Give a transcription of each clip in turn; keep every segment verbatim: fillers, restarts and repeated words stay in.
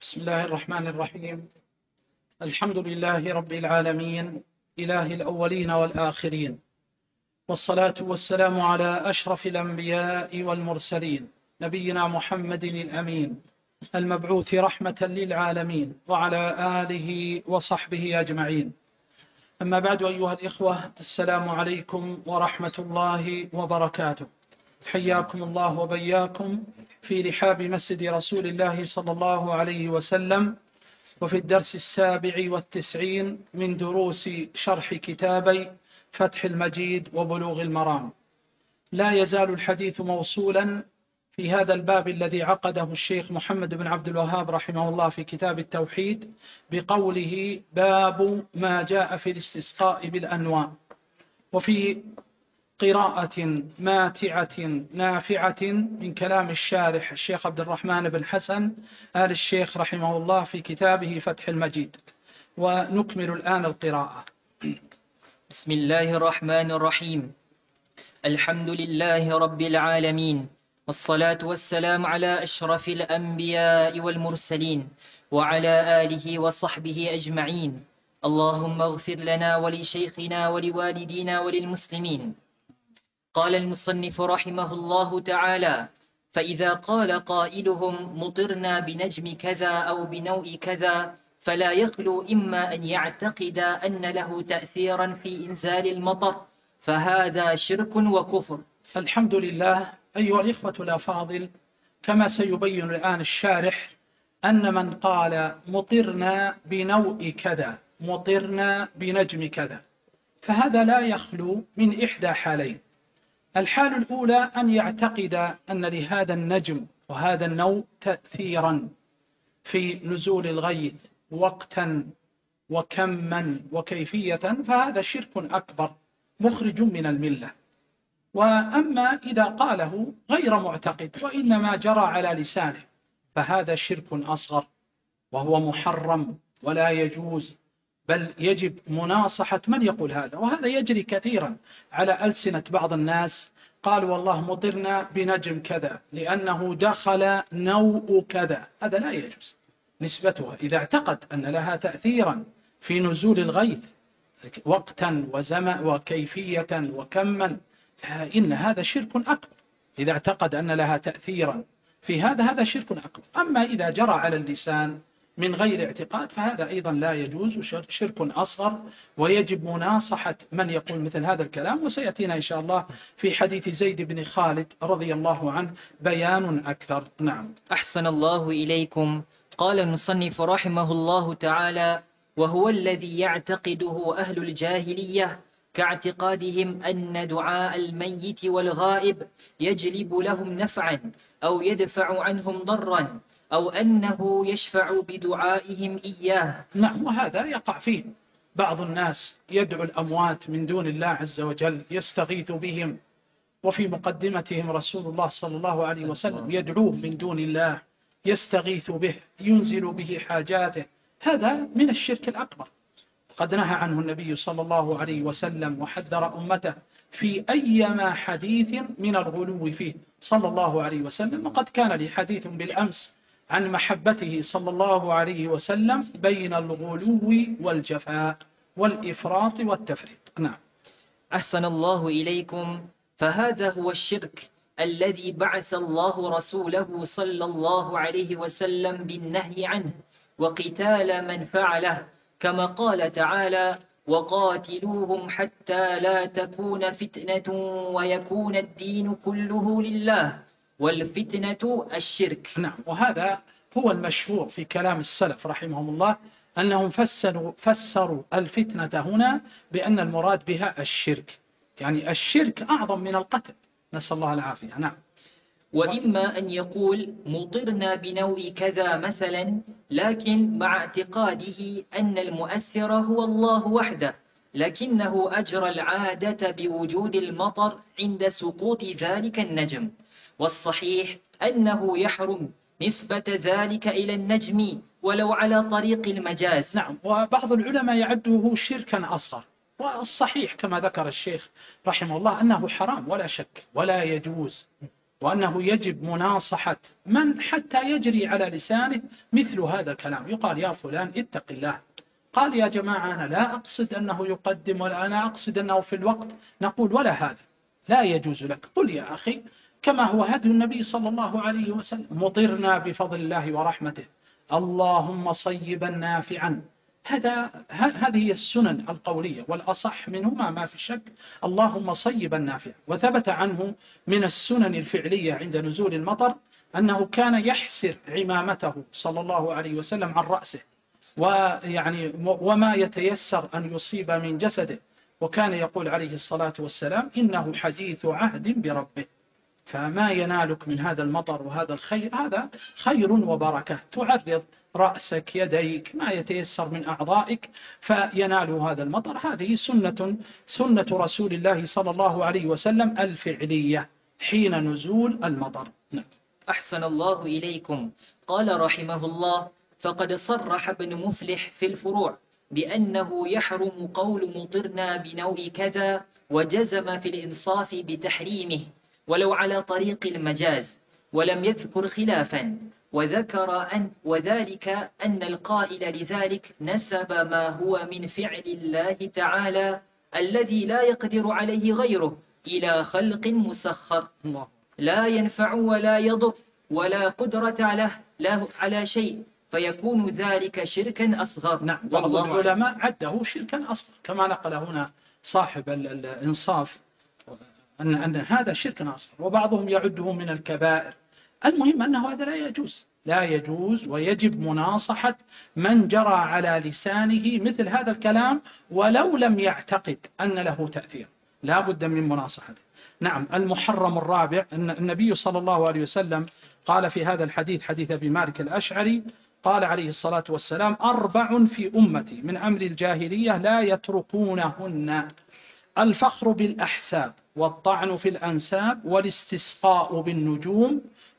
بسم الله الرحمن الرحيم. الحمد لله رب العالمين، إله الأولين والآخرين، والصلاة والسلام على أشرف الأنبياء والمرسلين، نبينا محمد الأمين المبعوث رحمة للعالمين، وعلى آله وصحبه أجمعين. أما بعد، أيها الإخوة، السلام عليكم ورحمة الله وبركاته. حياكم الله وبياكم في رحاب مسجد رسول الله صلى الله عليه وسلم، وفي الدرس السابع والتسعين من دروس شرح كتابي فتح المجيد وبلوغ المرام. لا يزال الحديث موصولا في هذا الباب الذي عقده الشيخ محمد بن عبد الوهاب رحمه الله في كتاب التوحيد بقوله: باب ما جاء في الاستسقاء بالأنواع. وفي قراءة ماتعة نافعة من كلام الشارح الشيخ عبد الرحمن بن حسن آل الشيخ رحمه الله في كتابه فتح المجيد. ونكمل الآن القراءة. بسم الله الرحمن الرحيم. الحمد لله رب العالمين، والصلاة والسلام على أشرف الأنبياء والمرسلين، وعلى آله وصحبه أجمعين. اللهم اغفر لنا ولشيخنا ولوالدينا وللمسلمين. قال المصنف رحمه الله تعالى: فإذا قال قائلهم مطرنا بنجم كذا أو بنوء كذا، فلا يخلو إما أن يعتقد أن له تأثيرا في إنزال المطر، فهذا شرك وكفر. الحمد لله. أيها الإخوة الأفاضل، كما سيبين الآن الشارح أن من قال مطرنا بنوء كذا، مطرنا بنجم كذا، فهذا لا يخلو من إحدى حالين. الحال الأولى أن يعتقد أن لهذا النجم وهذا النوء تأثيرا في نزول الغيث وقتا وكما وكيفية، فهذا شرك أكبر مخرج من الملة. وأما إذا قاله غير معتقد وإنما جرى على لسانه، فهذا شرك أصغر وهو محرم ولا يجوز، بل يجب مناصحة من يقول هذا. وهذا يجري كثيرا على ألسنة بعض الناس، قالوا والله مطرنا بنجم كذا لأنه دخل نوء كذا. هذا لا يجوز نسبتها. إذا اعتقد أن لها تأثيرا في نزول الغيث وقتا وزمن وكيفية وكما، فإن هذا شرك أكبر. إذا اعتقد أن لها تأثيرا في هذا، هذا شرك أكبر. أما إذا جرى على اللسان من غير اعتقاد، فهذا أيضا لا يجوز، شرك أصغر، ويجب مناصحة من يقول مثل هذا الكلام. وسيأتينا إن شاء الله في حديث زيد بن خالد رضي الله عنه بيان أكثر. نعم. أحسن الله إليكم. قال المصنف رحمه الله تعالى: وهو الذي يعتقده أهل الجاهلية، كاعتقادهم أن دعاء الميت والغائب يجلب لهم نفعا أو يدفع عنهم ضرا، أو أنه يشفع بدعائهم إياه. نعم. وهذا يقع فيه بعض الناس، يدعو الأموات من دون الله عز وجل، يستغيث بهم، وفي مقدمتهم رسول الله صلى الله عليه وسلم يدعوه من دون الله، يستغيث به، ينزل به حاجاته. هذا من الشرك الأكبر، قد نهى عنه النبي صلى الله عليه وسلم وحذر أمته في أيما حديث من الغلو فيه صلى الله عليه وسلم. وقد كان لي حديث بالأمس عن محبته صلى الله عليه وسلم بين الغلو والجفاء والإفراط والتفريط. نعم. أحسن الله إليكم. فهذا هو الشرك الذي بعث الله رسوله صلى الله عليه وسلم بالنهي عنه وقتال من فعله، كما قال تعالى: وقاتلوهم حتى لا تكون فتنة ويكون الدين كله لله، والفتنة الشرك. نعم. وهذا هو المشهور في كلام السلف رحمهم الله، أنهم فسروا, فسروا الفتنة هنا بأن المراد بها الشرك، يعني الشرك أعظم من القتل، نسأل الله العافية. نعم. وإما أن يقول مطرنا بنوء كذا مثلا، لكن مع اعتقاده أن المؤثر هو الله وحده، لكنه أجرى العادة بوجود المطر عند سقوط ذلك النجم. والصحيح أنه يحرم نسبة ذلك إلى النجم ولو على طريق المجاز. نعم. وبعض العلماء يعده شركا أصغر، والصحيح كما ذكر الشيخ رحمه الله أنه حرام ولا شك ولا يجوز، وأنه يجب مناصحة من حتى يجري على لسانه مثل هذا الكلام. يقال يا فلان اتق الله، قال يا جماعة أنا لا أقصد أنه يقدم ولا أنا أقصد أنه في الوقت، نقول ولا هذا، لا يجوز لك. قل يا أخي كما هو هدي النبي صلى الله عليه وسلم: مطرنا بفضل الله ورحمته، اللهم صيبا نافعا. هذا هذه هي السنن القولية، والأصح منهما ما في شك اللهم صيبا نافعا. وثبت عنه من السنن الفعلية عند نزول المطر أنه كان يحسر عمامته صلى الله عليه وسلم عن رأسه، ويعني وما يتيسر أن يصيب من جسده، وكان يقول عليه الصلاة والسلام: إنه حديث عهد بربه، فما ينالك من هذا المطر وهذا الخير هذا خير وبركة، تعرض رأسك يديك ما يتيسر من أعضائك فينال هذا المطر. هذه سنة سنة رسول الله صلى الله عليه وسلم الفعلية حين نزول المطر. نعم. أحسن الله إليكم. قال رحمه الله: فقد صرح ابن مفلح في الفروع بأنه يحرم قول مطرنا بنوع كذا، وجزم في الإنصاف بتحريمه ولو على طريق المجاز، ولم يذكر خلافا، وذكر أن وذلك أن القائل لذلك نسب ما هو من فعل الله تعالى الذي لا يقدر عليه غيره إلى خلق مسخر لا ينفع ولا يضر ولا قدرة له, له على شيء، فيكون ذلك شركا أصغر. نعم. بعض العلماء عده شركا أصغر كما نقل هنا صاحب الإنصاف أن, أن هذا شرك أصغر، وبعضهم يعده من الكبائر. المهم أنه هذا لا يجوز، لا يجوز، ويجب مناصحة من جرى على لسانه مثل هذا الكلام ولو لم يعتقد أن له تأثير، لا بد من مناصحته. نعم. المحرم الرابع أن النبي صلى الله عليه وسلم قال في هذا الحديث، حديث أبي مالك الأشعري، قال عليه الصلاة والسلام: أربع في أمتي من أمر الجاهلية لا يتركونهن: الفخر بالأحساب، والطعن في الأنساب، والاستسقاء بالنجوم،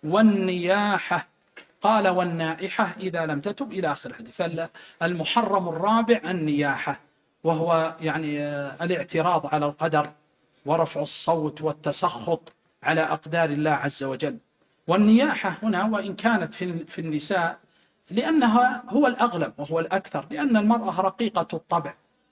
والنياحة. قال: والنائحة إذا لم تتب، إلى آخر الحديث. فالمحرم الرابع النياحة، وهو يعني الاعتراض على القدر ورفع الصوت والتسخط على أقدار الله عز وجل. والنياحة هنا وإن كانت في النساء لأنها هو الأغلب وهو الأكثر، لأن المرأة رقيقة الطبع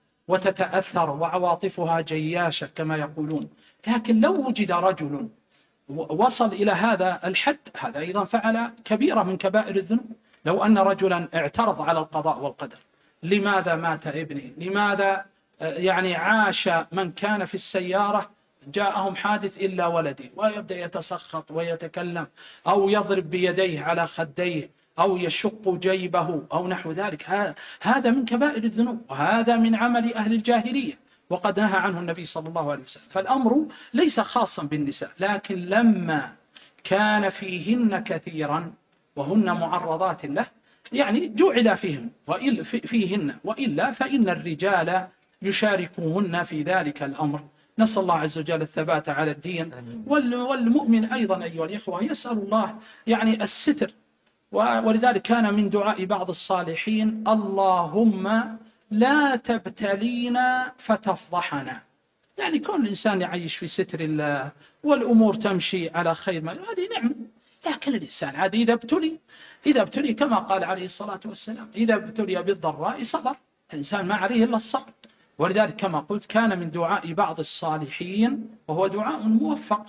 وتتأثر وعواطفها جياشة كما يقولون، لكن لو وجد رجل وصل إلى هذا الحد هذا أيضا فعل كبيرة من كبائر الذنوب. لو أن رجلا اعترض على القضاء والقدر: لماذا مات ابني؟ لماذا يعني عاش من كان في السيارة جاءهم حادث إلا ولدي؟ ويبدأ يتسخط ويتكلم أو يضرب بيديه على خديه أو يشق جيبه أو نحو ذلك. هذا من كبائر الذنوب، وهذا من عمل أهل الجاهلية، وقد نهى عنه النبي صلى الله عليه وسلم. فالأمر ليس خاصا بالنساء، لكن لما كان فيهن كثيرا وهن معرضات له يعني جعل فيهم وإلا فيهن، وإلا فإن الرجال يشاركوهن في ذلك الأمر. نسأل الله عز وجل الثبات على الدين. والمؤمن أيضا أيها الإخوة يسأل الله يعني الستر، ولذلك كان من دعاء بعض الصالحين: اللهم لا تبتلينا فتفضحنا. يعني كون الإنسان يعيش في ستر الله والأمور تمشي على خير، ما هذه نعمة، لكن الإنسان عادي إذا ابتلي إذا ابتلي كما قال عليه الصلاة والسلام: إذا ابتلي بالضراء صبر. الإنسان ما عليه إلا الصبر. ولذلك كما قلت كان من دعاء بعض الصالحين وهو دعاء موفق: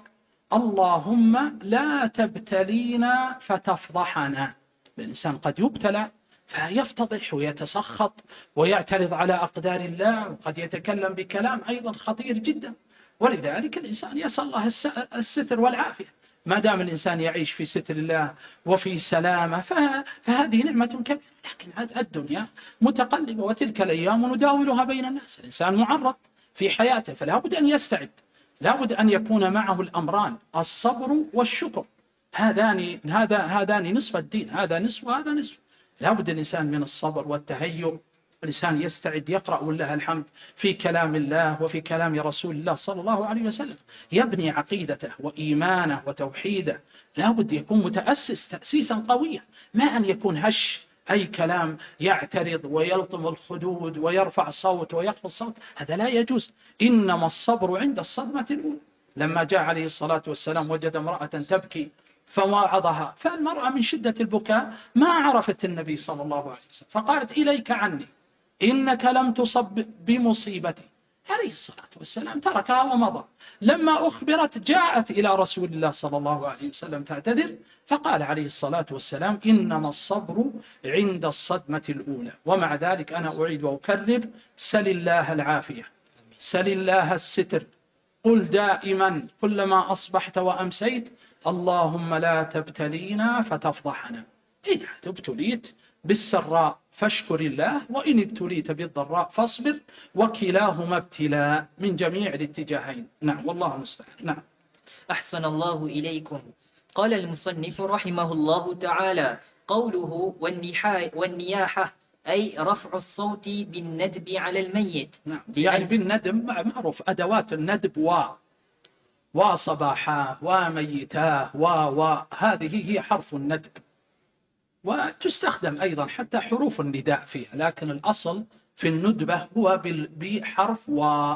اللهم لا تبتلينا فتفضحنا. الإنسان قد يبتلى فيفتضح ويتسخط ويعترض على أقدار الله، وقد يتكلم بكلام أيضا خطير جدا. ولذلك الإنسان يسأل الله الستر والعافية. ما دام الإنسان يعيش في ستر الله وفي سلامة فهذه نعمة كبيرة. لكن الدنيا متقلبة، وتلك الأيام نداولها بين الناس. الإنسان معرض في حياته، فلا بد أن يستعد، لا بد أن يكون معه الأمران: الصبر والشكر. هذان هذا هذان نصف الدين، هذا نصف وهذا نصف. لا بد الإنسان من الصبر والتهيؤ. الإنسان يستعد يقرأ ولله الحمد في كلام الله وفي كلام رسول الله صلى الله عليه وسلم، يبني عقيدته وإيمانه وتوحيده. لا بد يكون متأسس تأسيسا قويا، ما أن يكون هش أي كلام يعترض ويلطم الخدود ويرفع الصوت ويخفض الصوت، هذا لا يجوز. إنما الصبر عند الصدمة الأولى. لما جاء عليه الصلاة والسلام وجد امرأة تبكي فواعظها، فالمرأة من شدة البكاء ما عرفت النبي صلى الله عليه وسلم فقالت إليك عني إنك لم تصب بمصيبتي. عليه الصلاة والسلام تركها ومضى. لما أخبرت جاءت إلى رسول الله صلى الله عليه وسلم تعتذر، فقال عليه الصلاة والسلام إنما الصبر عند الصدمة الأولى. ومع ذلك أنا أعيد وأكرر: سل الله العافية، سل الله الستر. قل دائما كلما أصبحت وأمسيت: اللهم لا تبتلينا فتفضحنا. إن ابتليت بالسراء فاشكر الله، وإن ابتليت بالضراء فاصبر، وكلاهما ابتلاء من جميع الاتجاهين. نعم والله المستعان. نعم. أحسن الله إليكم. قال المصنف رحمه الله تعالى: قوله والنياحة أي رفع الصوت بالندب على الميت. نعم. يعني بالندب معروف أدوات الندب و وصباحاه وميتاه و وهذه هي حرف الندب، وتستخدم أيضا حتى حروف النداء فيها، لكن الأصل في الندبة هو بحرف و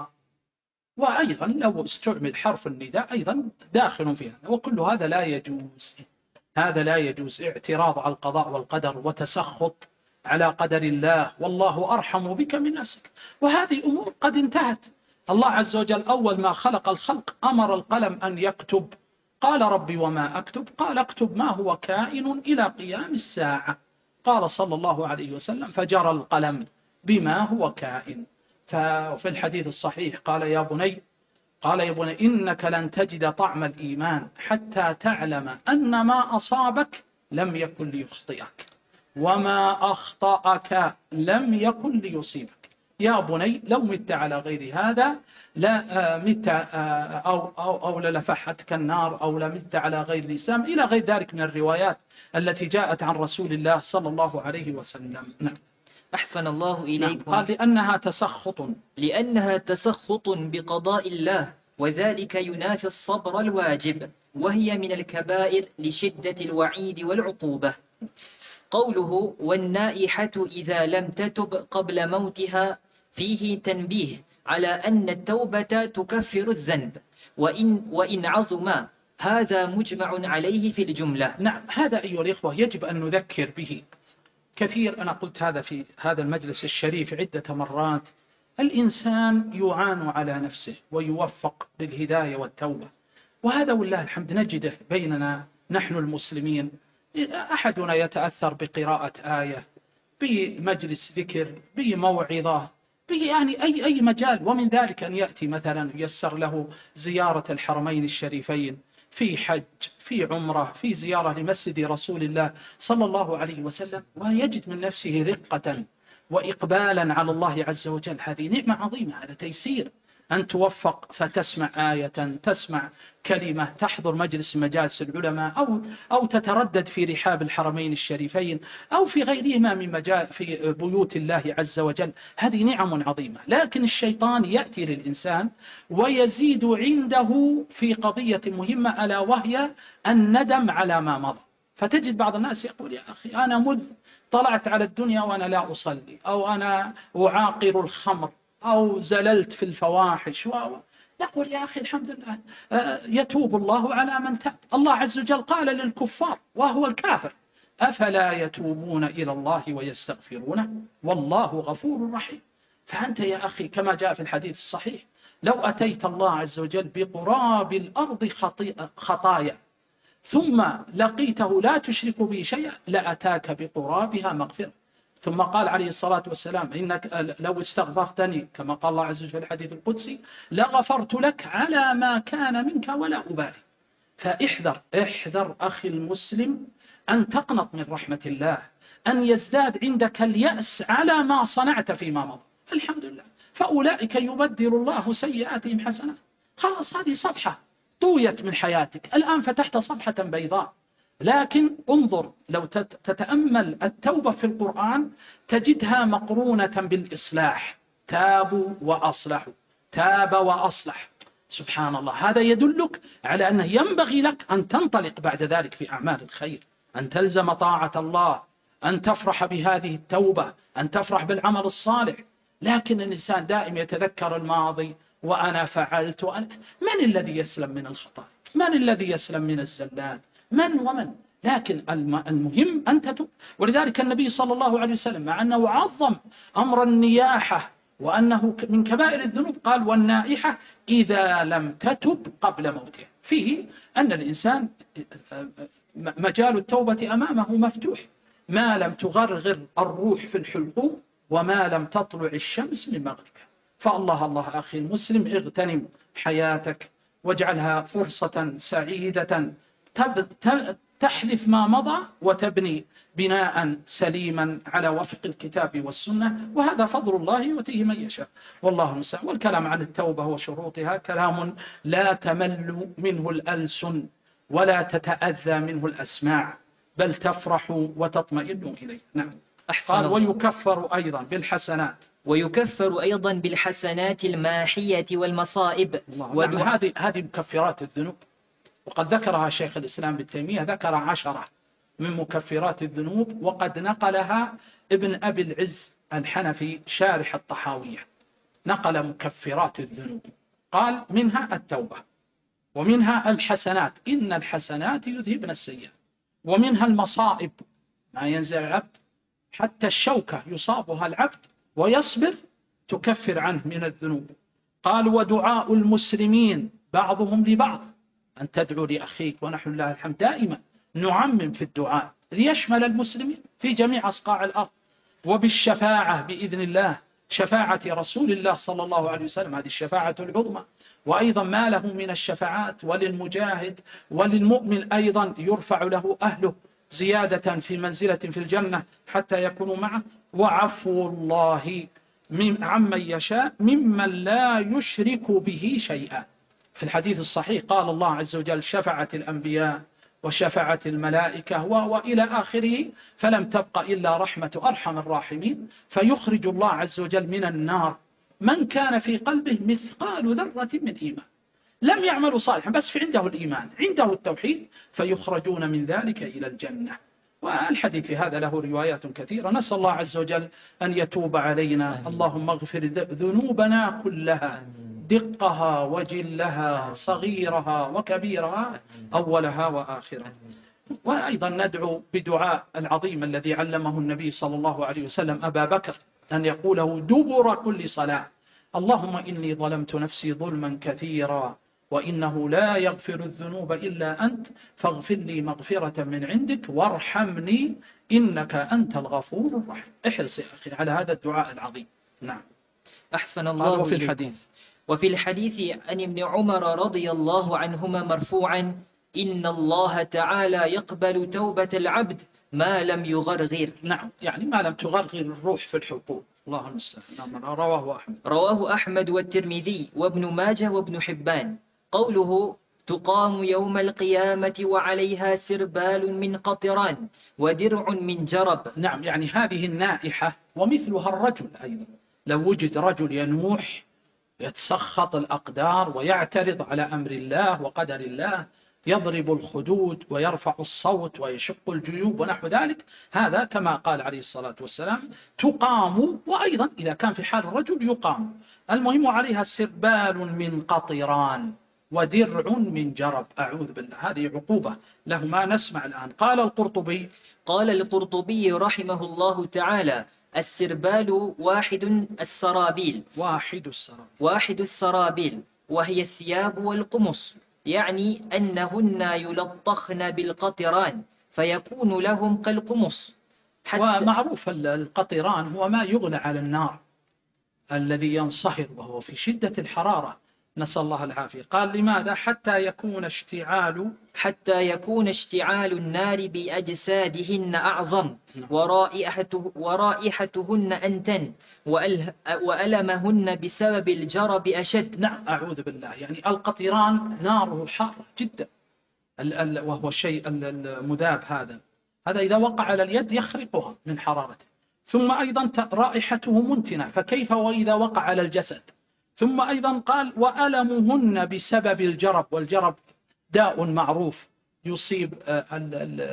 وأيضا لو استعمل حرف النداء أيضا داخل فيها. وكل هذا لا يجوز، هذا لا يجوز. اعتراض على القضاء والقدر وتسخط على قدر الله، والله أرحم بك من نفسك. وهذه أمور قد انتهت. الله عز وجل أول ما خلق الخلق أمر القلم أن يكتب، قال ربي وما أكتب؟ قال اكتب ما هو كائن إلى قيام الساعة. قال صلى الله عليه وسلم فجرى القلم بما هو كائن. ففي الحديث الصحيح قال يا بني قال يا بني إنك لن تجد طعم الإيمان حتى تعلم أن ما أصابك لم يكن ليخطئك، وما أخطأك لم يكن ليصيبك. يا بني لو مت على غير هذا لا مت أو, أو, أو للفحتك النار، أو لمت على غير الإسلام، إلى غير ذلك من الروايات التي جاءت عن رسول الله صلى الله عليه وسلم. نعم. أحسن الله إليكم. نعم. قال لأنها تسخط لأنها تسخط بقضاء الله، وذلك ينافي الصبر الواجب، وهي من الكبائر لشدة الوعيد والعقوبة. قوله والنائحة إذا لم تتب قبل موتها فيه تنبيه على أن التوبة تكفر الذنب، وإن, وإن عظم هذا مجمع عليه في الجملة. نعم. هذا أيها الإخوة يجب أن نذكر به كثير. أنا قلت هذا في هذا المجلس الشريف عدة مرات. الإنسان يعان على نفسه ويوفق بالهداية والتوبة، وهذا والله الحمد نجده بيننا نحن المسلمين. أحدنا يتأثر بقراءة آية، بمجلس ذكر، بموعظة، يعني أي أي مجال. ومن ذلك أن يأتي مثلا ييسر له زيارة الحرمين الشريفين في حج، في عمرة، في زيارة لمسجد رسول الله صلى الله عليه وسلم، ويجد من نفسه رقة وإقبالا على الله عز وجل. هذه نعمة عظيمة، هذا تيسير أن توفق فتسمع آية، تسمع كلمة، تحضر مجلس مجالس العلماء، أو أو تتردد في رحاب الحرمين الشريفين، أو في غيرهما من مجال في بيوت الله عز وجل. هذه نعم عظيمة. لكن الشيطان يأتي للإنسان ويزيد عنده في قضية مهمة، ألا وهي الندم على ما مضى. فتجد بعض الناس يقول يا أخي أنا مذ طلعت على الدنيا وأنا لا أصلي، أو أنا أعاقر الخمر، أو زللت في الفواحش، و... يقول يا أخي الحمد لله يتوب الله على من تاب. الله عز وجل قال للكفار وهو الكافر أفلا يتوبون إلى الله ويستغفرونه والله غفور رحيم. فأنت يا أخي كما جاء في الحديث الصحيح لو أتيت الله عز وجل بقراب الأرض خطايا ثم لقيته لا تشرك به شيئا لأتاك بقرابها مغفرة. ثم قال عليه الصلاة والسلام إنك لو استغفرتني كما قال الله عز وجل في الحديث القدسي لغفرت لك على ما كان منك ولا أبالي. فاحذر احذر أخي المسلم أن تقنط من رحمة الله، أن يزداد عندك اليأس على ما صنعت فيما مضى. الحمد لله فأولئك يبدل الله سيئاتهم حسنات. خلاص هذه صفحة طويت من حياتك، الآن فتحت صفحة بيضاء. لكن انظر لو تتأمل التوبة في القرآن تجدها مقرونة بالإصلاح، تابوا وأصلحوا، تاب وأصلح. سبحان الله. هذا يدلك على أنه ينبغي لك أن تنطلق بعد ذلك في أعمال الخير، أن تلزم طاعة الله، أن تفرح بهذه التوبة، أن تفرح بالعمل الصالح. لكن الإنسان دائم يتذكر الماضي وأنا فعلت وأنا. من الذي يسلم من الخطأ؟ من الذي يسلم من الزلات؟ من ومن؟ لكن المهم أن تتوب. ولذلك النبي صلى الله عليه وسلم مع أنه عظم أمر النياحة وأنه من كبائر الذنوب قال والنائحة إذا لم تتب قبل موته، فيه أن الإنسان مجال التوبة أمامه مفتوح ما لم تغرغر الروح في الحلقوم وما لم تطلع الشمس من مغربها. فالله الله أخي المسلم اغتنم حياتك واجعلها فرصة سعيدة تحذف ما مضى وتبني بناء سليما على وفق الكتاب والسنة، وهذا فضل الله يؤتيه من يشاء والله المستعان. والكلام عن التوبة وشروطها كلام لا تمل منه الألسن ولا تتأذى منه الأسماع، بل تفرح وتطمئن إليه. نعم. قال ويكفر أيضا بالحسنات. ويكفر أيضا بالحسنات الماحية والمصائب. نعم. هذه هذه مكفرات الذنوب، وقد ذكرها شيخ الإسلام ابن تيمية، ذكر عشرة من مكفرات الذنوب، وقد نقلها ابن أبي العز الحنفي شارح الطحاوية، نقل مكفرات الذنوب قال منها التوبة، ومنها الحسنات إن الحسنات يذهبن السيئات، ومنها المصائب ما ينزل العبد حتى الشوكة يصابها العبد ويصبر تكفر عنه من الذنوب. قال ودعاء المسلمين بعضهم لبعض، أن تدعو لأخيك، ونحن لله الحمد دائما نعمم في الدعاء ليشمل المسلمين في جميع أصقاع الأرض. وبالشفاعة بإذن الله، شفاعة رسول الله صلى الله عليه وسلم، هذه الشفاعة العظمى. وأيضا ما له من الشفاعات وللمجاهد وللمؤمن أيضا يرفع له أهله زيادة في منزلة في الجنة حتى يكونوا معه. وعفو الله عمن يشاء ممن لا يشرك به شيئا. في الحديث الصحيح قال الله عز وجل شفعت الأنبياء وشفعت الملائكة وإلى آخره، فلم تبق إلا رحمة أرحم الراحمين، فيخرج الله عز وجل من النار من كان في قلبه مثقال ذرة من إيمان، لم يعملوا صالحا بس في عنده الإيمان، عنده التوحيد، فيخرجون من ذلك إلى الجنة. والحديث في هذا له روايات كثيرة. نسأل الله عز وجل أن يتوب علينا. اللهم اغفر ذنوبنا كلها، دقها وجلها، صغيرها وكبيرها، أولها وآخرها. وأيضا ندعو بدعاء العظيم الذي علمه النبي صلى الله عليه وسلم أبا بكر أن يقوله دبر كل صلاة: اللهم إني ظلمت نفسي ظلما كثيرا وإنه لا يغفر الذنوب إلا أنت فاغفر لي مغفرة من عندك وارحمني إنك أنت الغفور الرحيم. احرص يا أخي على هذا الدعاء العظيم. نعم. أحسن الله في الحديث وفي الحديث عن ابن عمر رضي الله عنهما مرفوعا: إن الله تعالى يقبل توبة العبد ما لم يغرغر. نعم، يعني ما لم تغرغر الروح في الحقوق. الله المستعان. رواه أحمد رواه أحمد والترمذي وابن ماجه وابن حبان. قوله تقام يوم القيامة وعليها سربال من قطران ودرع من جرب. نعم، يعني هذه النائحة ومثلها الرجل أيضا، لو وجد رجل ينوح يتسخط الأقدار ويعترض على أمر الله وقدر الله، يضرب الخدود ويرفع الصوت ويشق الجيوب ونحو ذلك، هذا كما قال عليه الصلاة والسلام تقام. وأيضا إذا كان في حال الرجل يقام. المهم عليها سربال من قطران ودرع من جرب. أعوذ بالله، هذه عقوبة له. ما نسمع الآن. قال القرطبي قال القرطبي رحمه الله تعالى: السربال واحد السرابيل واحد السرابيل واحد السرابيل وهي الثياب والقمص، يعني أنهن يلطخن بالقطران فيكون لهم كالقمص. ومعروف القطران هو ما يغلى على النار الذي ينصهر وهو في شدة الحرارة، نسأل الله العافية. قال لماذا؟ حتى يكون اشتعال حتى يكون اشتعال النار بأجسادهن أعظم ورائحته ورائحتهن أنتن وألمهن بسبب الجرب أشد. نعم، أعوذ بالله. يعني القطران ناره حارة جدا، وهو الشيء المذاب هذا هذا إذا وقع على اليد يخرقها من حرارته. ثم أيضا رائحته منتنة، فكيف وإذا وقع على الجسد؟ ثم أيضا قال وألمهن بسبب الجرب، والجرب داء معروف يصيب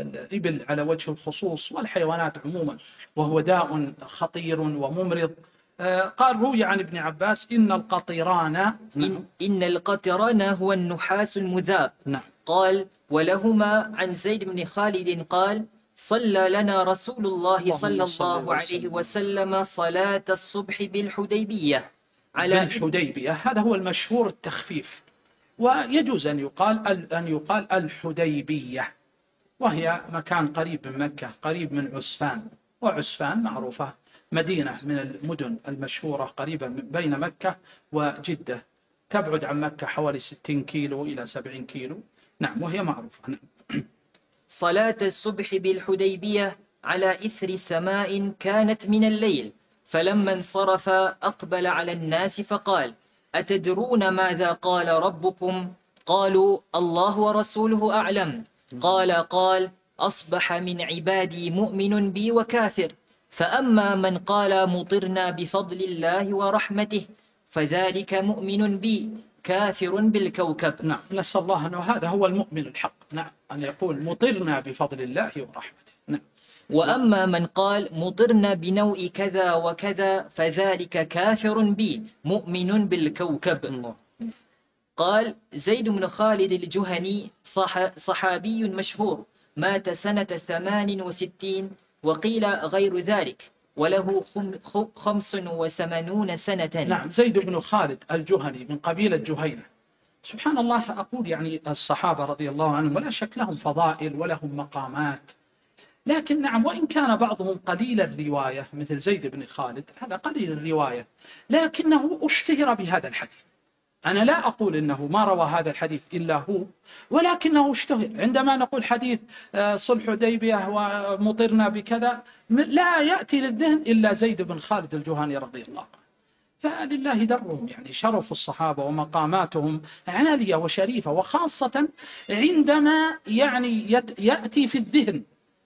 الإبل على وجه الخصوص والحيوانات عموما، وهو داء خطير وممرض قال روي عن ابن عباس إن القطران إن, إن القطران هو النحاس المذاب. نعم. قال ولهما عن زيد بن خالد قال صلى لنا رسول الله صلى الله عليه وسلم صلاة الصبح بالحديبية على بالحديبية. هذا هو المشهور التخفيف، ويجوز أن يقال أن يقال الحديبية، وهي مكان قريب من مكة، قريب من عسفان، وعسفان معروفة مدينة من المدن المشهورة قريبة بين مكة وجدة، تبعد عن مكة حوالي ستين كيلو إلى سبعين كيلو. نعم، وهي معروفة. نعم. صلاة الصبح بالحديبية على إثر سماء كانت من الليل، فلما انصرف أقبل على الناس فقال أتدرون ماذا قال ربكم؟ قالوا الله ورسوله أعلم. قال قال أصبح من عبادي مؤمن بي وكافر، فأما من قال مطرنا بفضل الله ورحمته فذلك مؤمن بي كافر بالكوكب. نعم، نسأل الله أنه هذا هو المؤمن الحق. نعم، أن يقول مطرنا بفضل الله ورحمته. نعم. وأما من قال مطرنا بنوء كذا وكذا فذلك كافر بي مؤمن بالكوكب. الله. قال زيد بن خالد الجهني صح صحابي مشهور، مات سنة ثمان وستين وقيل غير ذلك، وله خمس وثمانون سنة. نعم، زيد بن خالد الجهني من قبيلة جهينة. سبحان الله، أقول يعني الصحابة رضي الله عنهم ولا شك لهم فضائل ولهم مقامات، لكن نعم وإن كان بعضهم قليل الرواية مثل زيد بن خالد، هذا قليل الرواية لكنه اشتهر بهذا الحديث. أنا لا أقول إنه ما روى هذا الحديث إلا هو، ولكنه اشتهر. عندما نقول حديث صلح حديبية ومطرنا بكذا لا يأتي للذهن إلا زيد بن خالد الجهني رضي الله عنه. فلله درهم، يعني شرف الصحابة ومقاماتهم عالية وشريفة، وخاصة عندما يعني يأتي في الذهن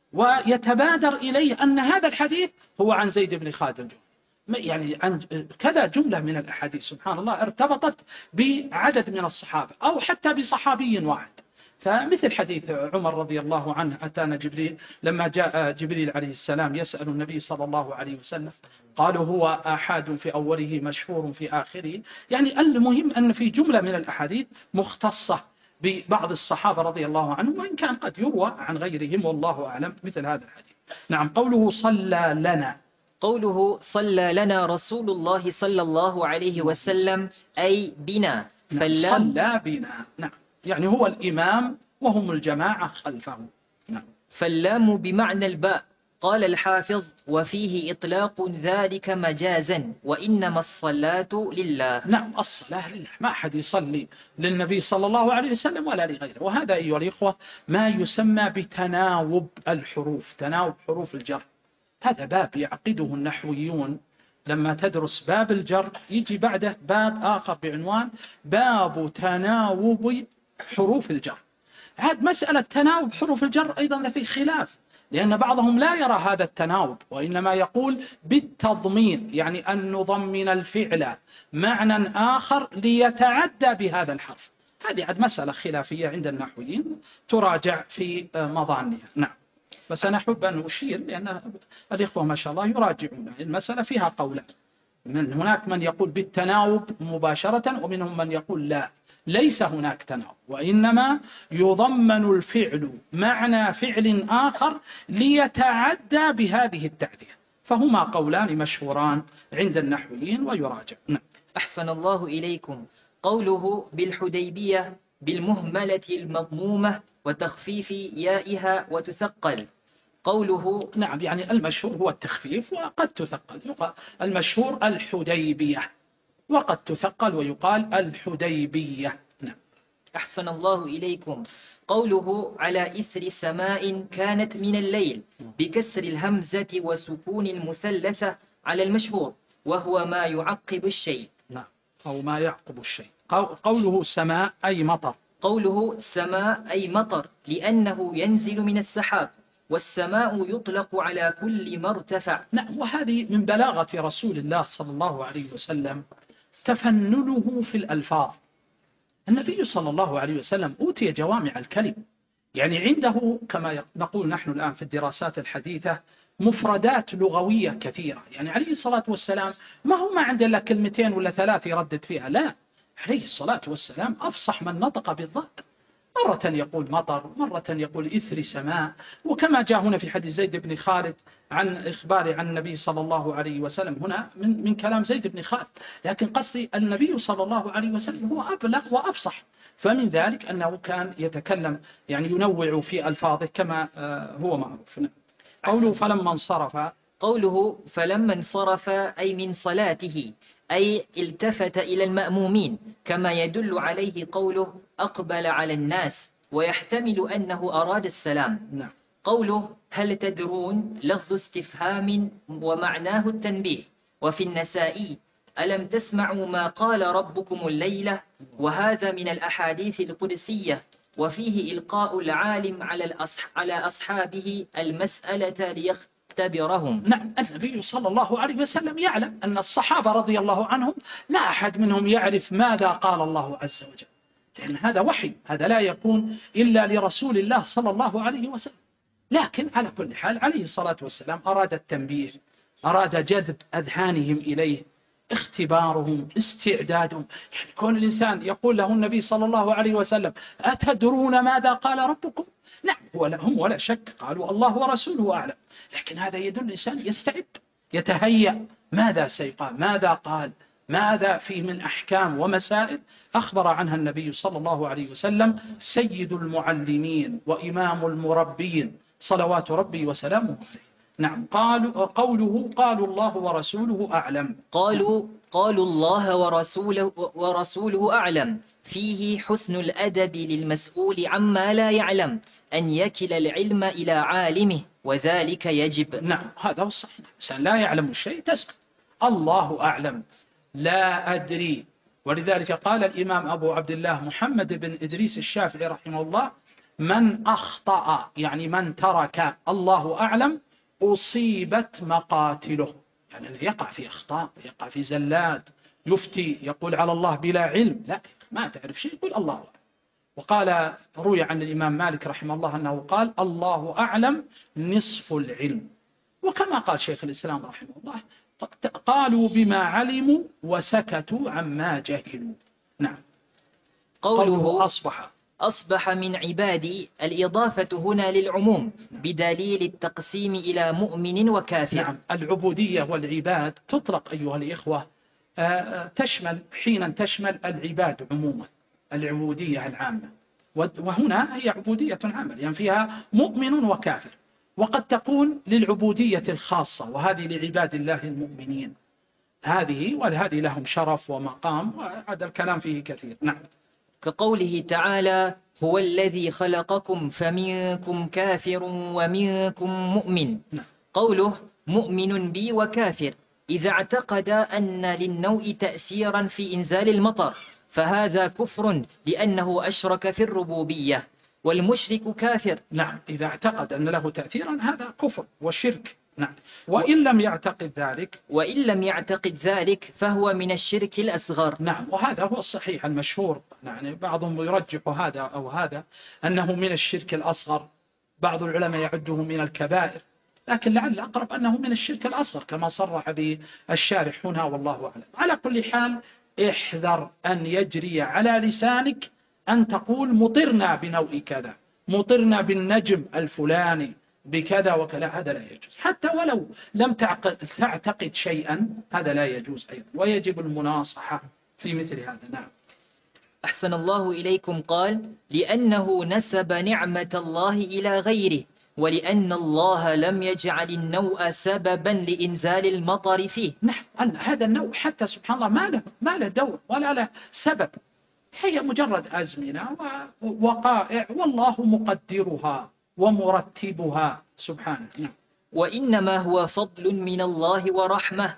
ويتبادر إليه أن هذا الحديث هو عن زيد بن خالد الجهني. يعني عن كذا جملة من الأحاديث سبحان الله ارتبطت بعدد من الصحابة أو حتى بصحابي واحد. فمثل حديث عمر رضي الله عنه، أتانا جبريل لما جاء جبريل عليه السلام يسأل النبي صلى الله عليه وسلم، قالوا هو آحاد في أوله مشهور في آخره. يعني المهم أن في جملة من الأحاديث مختصة ببعض الصحابة رضي الله عنهم، وإن كان قد يروى عن غيرهم والله أعلم مثل هذا الحديث. نعم. قوله صلى لنا، قوله صلى لنا رسول الله صلى الله عليه وسلم أي بنا. نعم. صلى بنا. نعم، يعني هو الإمام وهم الجماعة خلفه. نعم. فاللام بمعنى الباء. قال الحافظ وفيه إطلاق ذلك مجازا، وإنما الصلاة لله. نعم، الصلاة لله، ما أحد يصلي للنبي صلى الله عليه وسلم ولا لغيره. وهذا أيها الإخوة ما يسمى بتناوب الحروف، تناوب حروف الجر. هذا باب يعقده النحويون. لما تدرس باب الجر يجي بعده باب آخر بعنوان باب تناوب حروف الجر. عاد مسألة تناوب حروف الجر أيضا في خلاف، لأن بعضهم لا يرى هذا التناوب، وإنما يقول بالتضمين، يعني أن نضمن الفعل معنى آخر ليتعدى بهذا الحرف. هذه عاد مسألة خلافية عند النحويين تراجع في مظانها. نعم، بس أنا أحب أن أشير لأن الإخوة ما شاء الله يراجعون المسألة فيها قولان، من هناك من يقول بالتناوب مباشرة، ومنهم من يقول لا، ليس هناك تناوب، وإنما يضمن الفعل معنى فعل آخر ليتعدى بهذه التعدية. فهما قولان مشهوران عند النحويين ويراجع. نعم. أحسن الله إليكم. قوله بالحديبية بالمهملة المضمومة وتخفيف يائها وتثقل. قوله نعم، يعني المشهور هو التخفيف وقد تثقل، يقال المشهور الحديبية وقد تثقل ويقال الحديبية. نعم. أحسن الله إليكم. قوله على إثر سماء كانت من الليل بكسر الهمزة وسكون المثلثة على المشهور، وهو ما يعقب الشيء. نعم، أو ما يعقب الشيء. قوله سماء أي مطر. قوله سماء أي مطر لأنه ينزل من السحاب، والسماء يطلق على كل ما ارتفع. نعم، وهذه من بلاغة رسول الله صلى الله عليه وسلم تفننه في الألفاظ. النبي صلى الله عليه وسلم أوتي جوامع الكلم، يعني عنده كما نقول نحن الآن في الدراسات الحديثة مفردات لغوية كثيرة. يعني عليه الصلاة والسلام ما هو ما عنده إلا كلمتين ولا ثلاث يردد فيها، لا، عليه الصلاة والسلام أفصح من نطق بالضبط. مرة يقول مطر، مرة يقول إثر سماء، وكما جاء هنا في حديث زيد بن خالد عن إخبار عن النبي صلى الله عليه وسلم، هنا من, من كلام زيد بن خالد، لكن قصدي النبي صلى الله عليه وسلم هو أبلغ وأفصح، فمن ذلك أنه كان يتكلم يعني ينوع في ألفاظه كما هو معروف. قوله فلما انصرف، قوله فلما انصرف أي من صلاته، أي التفت إلى المأمومين، كما يدل عليه قوله أقبل على الناس، ويحتمل أنه أراد السلام. نعم. قوله هل تدرون لفظ استفهام ومعناه التنبيه. وفي النسائي ألم تسمعوا ما قال ربكم الليلة، وهذا من الأحاديث القدسية، وفيه إلقاء العالم على, الأصح على أصحابه المسألة ليختبرهم. نعم، النبي صلى الله عليه وسلم يعلم أن الصحابة رضي الله عنهم لا أحد منهم يعرف ماذا قال الله عز وجل، لأن هذا وحي، هذا لا يكون إلا لرسول الله صلى الله عليه وسلم. لكن على كل حال عليه الصلاة والسلام أراد التنبيه، أراد جذب أذهانهم إليه، اختبارهم، استعدادهم. يعني كون الإنسان يقول له النبي صلى الله عليه وسلم أتدرون ماذا قال ربكم؟ نعم، هم ولا شك قالوا الله ورسوله أعلم، لكن هذا يدل الإنسان يستعد، يتهيأ ماذا سيقال، ماذا قال، ماذا فيه من أحكام ومسائل أخبر عنها النبي صلى الله عليه وسلم سيد المعلمين وإمام المربين صلوات ربي وسلامه عليه. نعم. قالوا قوله قالوا الله ورسوله أعلم، قالوا قالوا الله ورسوله, ورسوله أعلم، فيه حسن الأدب للمسؤول عما لا يعلم، أن يكل العلم إلى عالمه، وذلك يجب. نعم، هذا هو الصحيح. الإنسان لا يعلم الشيء تسأل الله أعلم، لا أدري. ولذلك قال الإمام أبو عبد الله محمد بن إدريس الشافعي رحمه الله من أخطأ يعني من ترك الله أعلم أصيبت مقاتله، يعني يقع في أخطاء، يقع في زلات، يفتي يقول على الله بلا علم، لا، ما تعرف شيء يقول الله أعلم. وقال روي عن الإمام مالك رحمه الله أنه قال الله أعلم نصف العلم. وكما قال شيخ الإسلام رحمه الله قالوا بما علموا وسكتوا عما جهلوا. نعم. قوله أصبح أصبح من عبادي، الإضافة هنا للعموم بدليل التقسيم إلى مؤمن وكافر. نعم، العبودية والعباد تطلق أيها الإخوة تشمل حينا تشمل العباد عموما، العبودية العامة، وهنا هي عبودية عامة يعني فيها مؤمن وكافر. وقد تكون للعبودية الخاصة وهذه لعباد الله المؤمنين، هذه وهذه لهم شرف ومقام، وهذا الكلام فيه كثير. نعم. كقوله تعالى هو الذي خلقكم فمنكم كافر ومنكم مؤمن. نعم. قوله مؤمن بي وكافر، إذا اعتقد أن للنوء تأثيرا في إنزال المطر فهذا كفر لأنه أشرك في الربوبية، والمشرك كافر. نعم، إذا اعتقد أن له تأثيرا هذا كفر وشرك. نعم. وإن لم يعتقد ذلك وإن لم يعتقد ذلك فهو من الشرك الأصغر. نعم، وهذا هو الصحيح المشهور، يعني بعضهم يرجح هذا أو هذا أنه من الشرك الأصغر، بعض العلماء يعده من الكبائر، لكن لعل أقرب أنه من الشرك الأصغر كما صرح بالشارح هنا، والله أعلم. على كل حال احذر أن يجري على لسانك أن تقول مطرنا بنوء كذا، مطرنا بالنجم الفلاني بكذا وكذا، هذا لا يجوز، حتى ولو لم تعتقد شيئا هذا لا يجوز أيضا، ويجب المناصحة في مثل هذا. نعم. أحسن الله إليكم. قال لأنه نسب نعمة الله إلى غيره، ولأن الله لم يجعل النوء سببا لإنزال المطر فيه. نعم، هذا النوء حتى سبحان الله ما له, ما له دور ولا له سبب، هي مجرد أزمنة ووقائع والله مقدرها ومرتبها سبحانه. نعم. وإنما هو فضل من الله ورحمة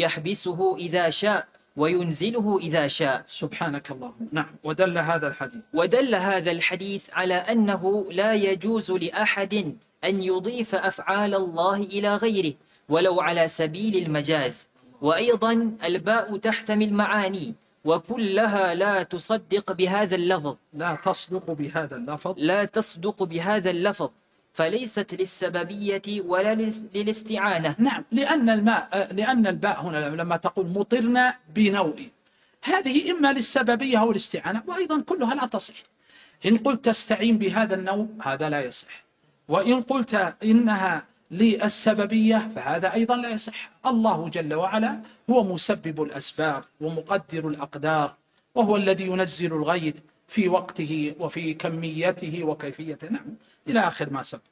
يحبسه إذا شاء وينزله إذا شاء. سبحانك اللهم. نعم. ودل هذا الحديث ودل هذا الحديث على أنه لا يجوز لأحد أن يضيف أفعال الله إلى غيره ولو على سبيل المجاز. وأيضا الباء تحتمل معاني وكلها لا تصدق بهذا اللفظ لا تصدق بهذا اللفظ لا تصدق بهذا اللفظ فليست للسببية ولا للاستعانة. نعم، لأن الماء لأن الباء هنا لما تقول مطرنا بنوء، هذه إما للسببية أو الاستعانة، وأيضا كلها لا تصح. إن قلت تستعين بهذا النوء هذا لا يصح، وإن قلت إنها للسببية فهذا أيضا لا يصح. الله جل وعلا هو مسبب الأسباب ومقدر الأقدار، وهو الذي ينزل الغيث في وقته وفي كميته وكيفيته. نعم، إلى آخر ما سبق.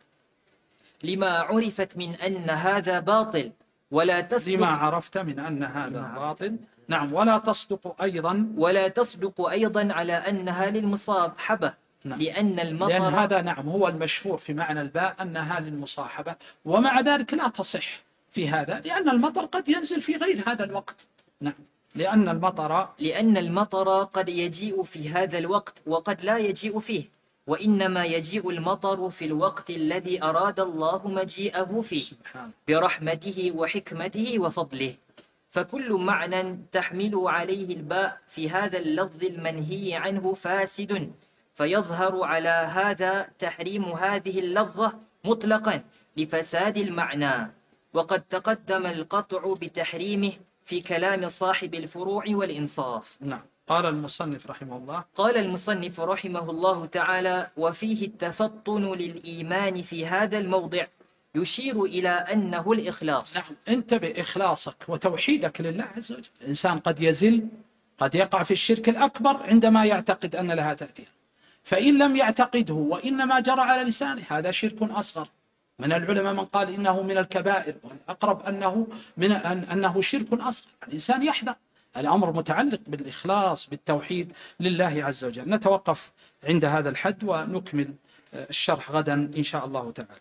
لما عرفت من أن هذا باطل ولا تصدق لما عرفت من أن هذا باطل. نعم، ولا تصدق أيضا ولا تصدق أيضا على أنها للمصاحبة. نعم. لأن المطر لأن هذا نعم هو المشهور في معنى الباء أنها للمصاحبة، ومع ذلك لا تصح في هذا، لأن المطر قد ينزل في غير هذا الوقت. نعم، لأن المطر لأن المطر قد يجيء في هذا الوقت وقد لا يجيء فيه، وإنما يجيء المطر في الوقت الذي أراد الله مجيئه فيه برحمته وحكمته وفضله. فكل معنى تحمل عليه الباء في هذا اللفظ المنهي عنه فاسد، فيظهر على هذا تحريم هذه اللفظة مطلقا لفساد المعنى، وقد تقدم القطع بتحريمه في كلام صاحب الفروع والإنصاف. نعم. قال المصنف رحمه الله قال المصنف رحمه الله تعالى: وفيه التفطن للإيمان في هذا الموضع يشير إلى أنه الإخلاص. نعم، انتبه، إخلاصك وتوحيدك لله عز وجل. الإنسان قد يزل، قد يقع في الشرك الأكبر عندما يعتقد أن لها تأثير، فإن لم يعتقده وإنما جرى على لسانه هذا شرك أصغر. من العلماء من قال إنه من الكبائر، والأقرب أنه, من أنه شرك أصغر. الإنسان يحذر، الأمر متعلق بالإخلاص بالتوحيد لله عز وجل. نتوقف عند هذا الحد ونكمل الشرح غدا إن شاء الله تعالى.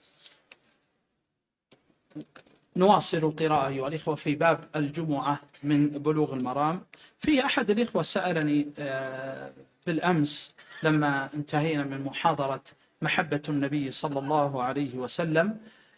نواصل القراءة أيها الإخوة في باب الجمعة من بلوغ المرام. في أحد الإخوة سألني بالأمس لما انتهينا من محاضرة محبة النبي صلى الله عليه وسلم،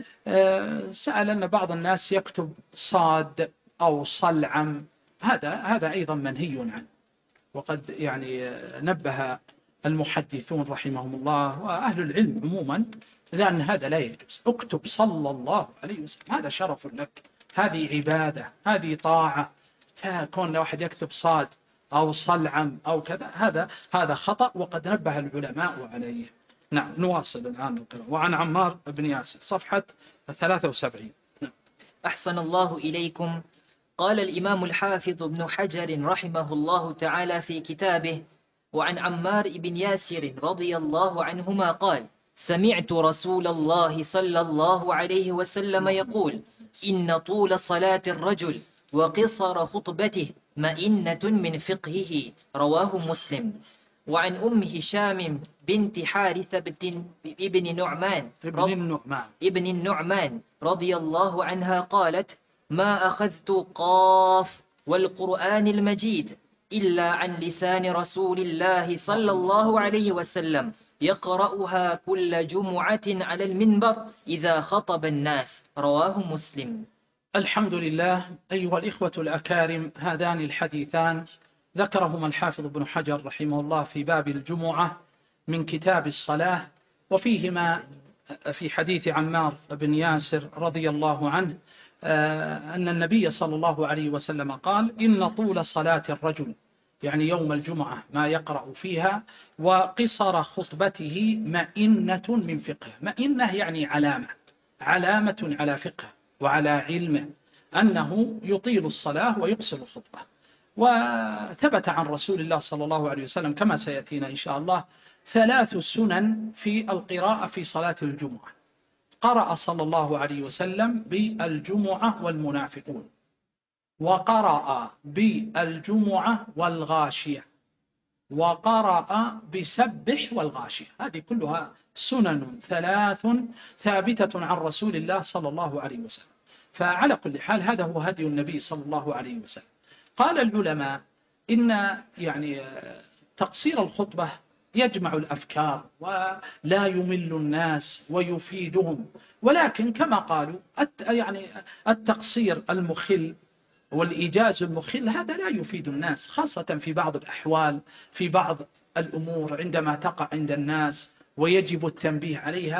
سأل أن بعض الناس يكتب صاد أو صلعم، هذا هذا أيضا منهي عنه، وقد يعني نبه المحدثون رحمهم الله وأهل العلم عموما لأن هذا لا يجوز. اكتب صلى الله عليه وسلم، هذا شرف لك، هذه عبادة، هذه طاعة. فكون واحد يكتب صاد أو صلعم أو كذا هذا هذا خطأ، وقد نبه العلماء عليه. نعم، نواصل الآن القراءة. وعن عمار بن ياسر صفحة ثلاثة وسبعين. نعم. أحسن الله إليكم. قال الإمام الحافظ ابن حجر رحمه الله تعالى في كتابه: وعن عمار بن ياسر رضي الله عنهما قال: سمعت رسول الله صلى الله عليه وسلم يقول: إن طول صلاة الرجل وقصر خطبته مئنة من فقهه. رواه مسلم. وعن أم هشام بنت حارثة ابن نعمان ابن النعمان ابن النعمان رضي الله عنها قالت: ما أخذت قاف والقرآن المجيد إلا عن لسان رسول الله صلى الله عليه وسلم يقرأها كل جمعة على المنبر إذا خطب الناس. رواه مسلم. الحمد لله. أيها الإخوة الأكارم، هذان الحديثان ذكرهما الحافظ ابن حجر رحمه الله في باب الجمعة من كتاب الصلاة، وفيهما في حديث عمار بن ياسر رضي الله عنه أن النبي صلى الله عليه وسلم قال: إن طول صلاة الرجل، يعني يوم الجمعة ما يقرأ فيها، وقصر خطبته مئنة من فقه. مئنة يعني علامة، علامة على فقه وعلى علمه، أنه يطيل الصلاة ويقصر الخطبة. وثبت عن رسول الله صلى الله عليه وسلم كما سيأتينا إن شاء الله ثلاث سنن في القراءة في صلاة الجمعة. قرأ صلى الله عليه وسلم بالجمعة والمنافقون، وقرأ بالجمعة والغاشية، وقرأ بسبح والغاشية. هذه كلها سنن ثلاث ثابتة عن رسول الله صلى الله عليه وسلم. فعلى كل حال هذا هو هدي النبي صلى الله عليه وسلم. قال العلماء إن يعني تقصير الخطبة يجمع الأفكار ولا يمل الناس ويفيدهم، ولكن كما قالوا يعني التقصير المخل والإيجاز المخل هذا لا يفيد الناس، خاصة في بعض الأحوال، في بعض الأمور عندما تقع عند الناس ويجب التنبيه عليها.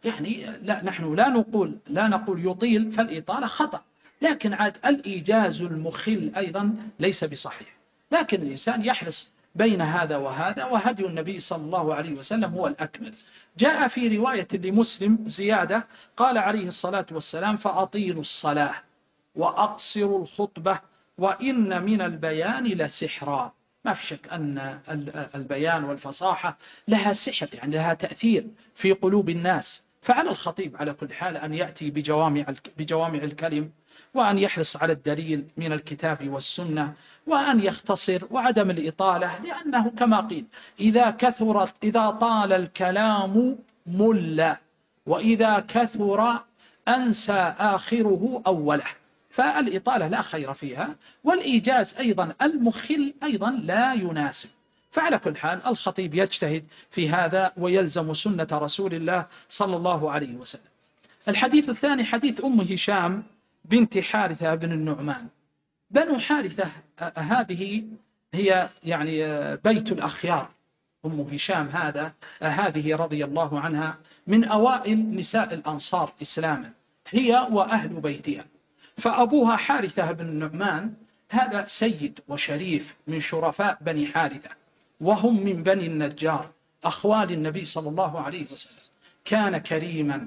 يعني لا نحن لا نقول لا نقول يطيل، فالإطالة خطأ، لكن عاد الإيجاز المخل أيضا ليس بصحيح. لكن الإنسان يحرص بين هذا وهذا، وهدي النبي صلى الله عليه وسلم هو الأكمل. جاء في رواية لمسلم زيادة، قال عليه الصلاة والسلام: فأطيلوا الصلاة وأقصروا الخطبة وإن من البيان لسحرا. ما في شك أن البيان والفصاحة لها سحر، يعني لها تأثير في قلوب الناس. فعلى الخطيب على كل حال أن يأتي بجوامع بجوامع الكلم، وأن يحرص على الدليل من الكتاب والسنة، وأن يختصر وعدم الإطالة، لأنه كما قيل: إذا كثرت إذا طال الكلام مل، وإذا كثر أنسى آخره أوله. فالإطالة لا خير فيها، والإيجاز أيضا المخل أيضا لا يناسب. فعلى كل حال الخطيب يجتهد في هذا ويلزم سنة رسول الله صلى الله عليه وسلم. الحديث الثاني حديث أم هشام بنت حارثة بن النعمان. بنو حارثة هذه هي يعني بيت الأخيار. أم هشام هذا هذه رضي الله عنها من أوائل نساء الأنصار إسلاما، هي وأهل بيتها. فأبوها حارثة بن النعمان هذا سيد وشريف من شرفاء بني حارثة، وهم من بني النجار أخوال النبي صلى الله عليه وسلم. كان كريما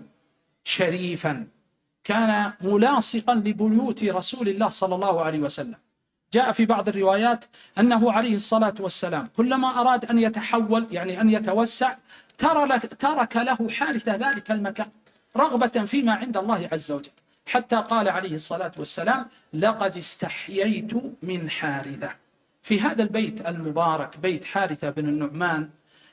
شريفا، كان ملاصقا لبيوت رسول الله صلى الله عليه وسلم. جاء في بعض الروايات أنه عليه الصلاة والسلام كلما أراد أن يتحول يعني أن يتوسع ترك له حارثة ذلك المكان رغبة فيما عند الله عز وجل، حتى قال عليه الصلاة والسلام: لقد استحييت من حارثة. في هذا البيت المبارك بيت حارثة بن النعمان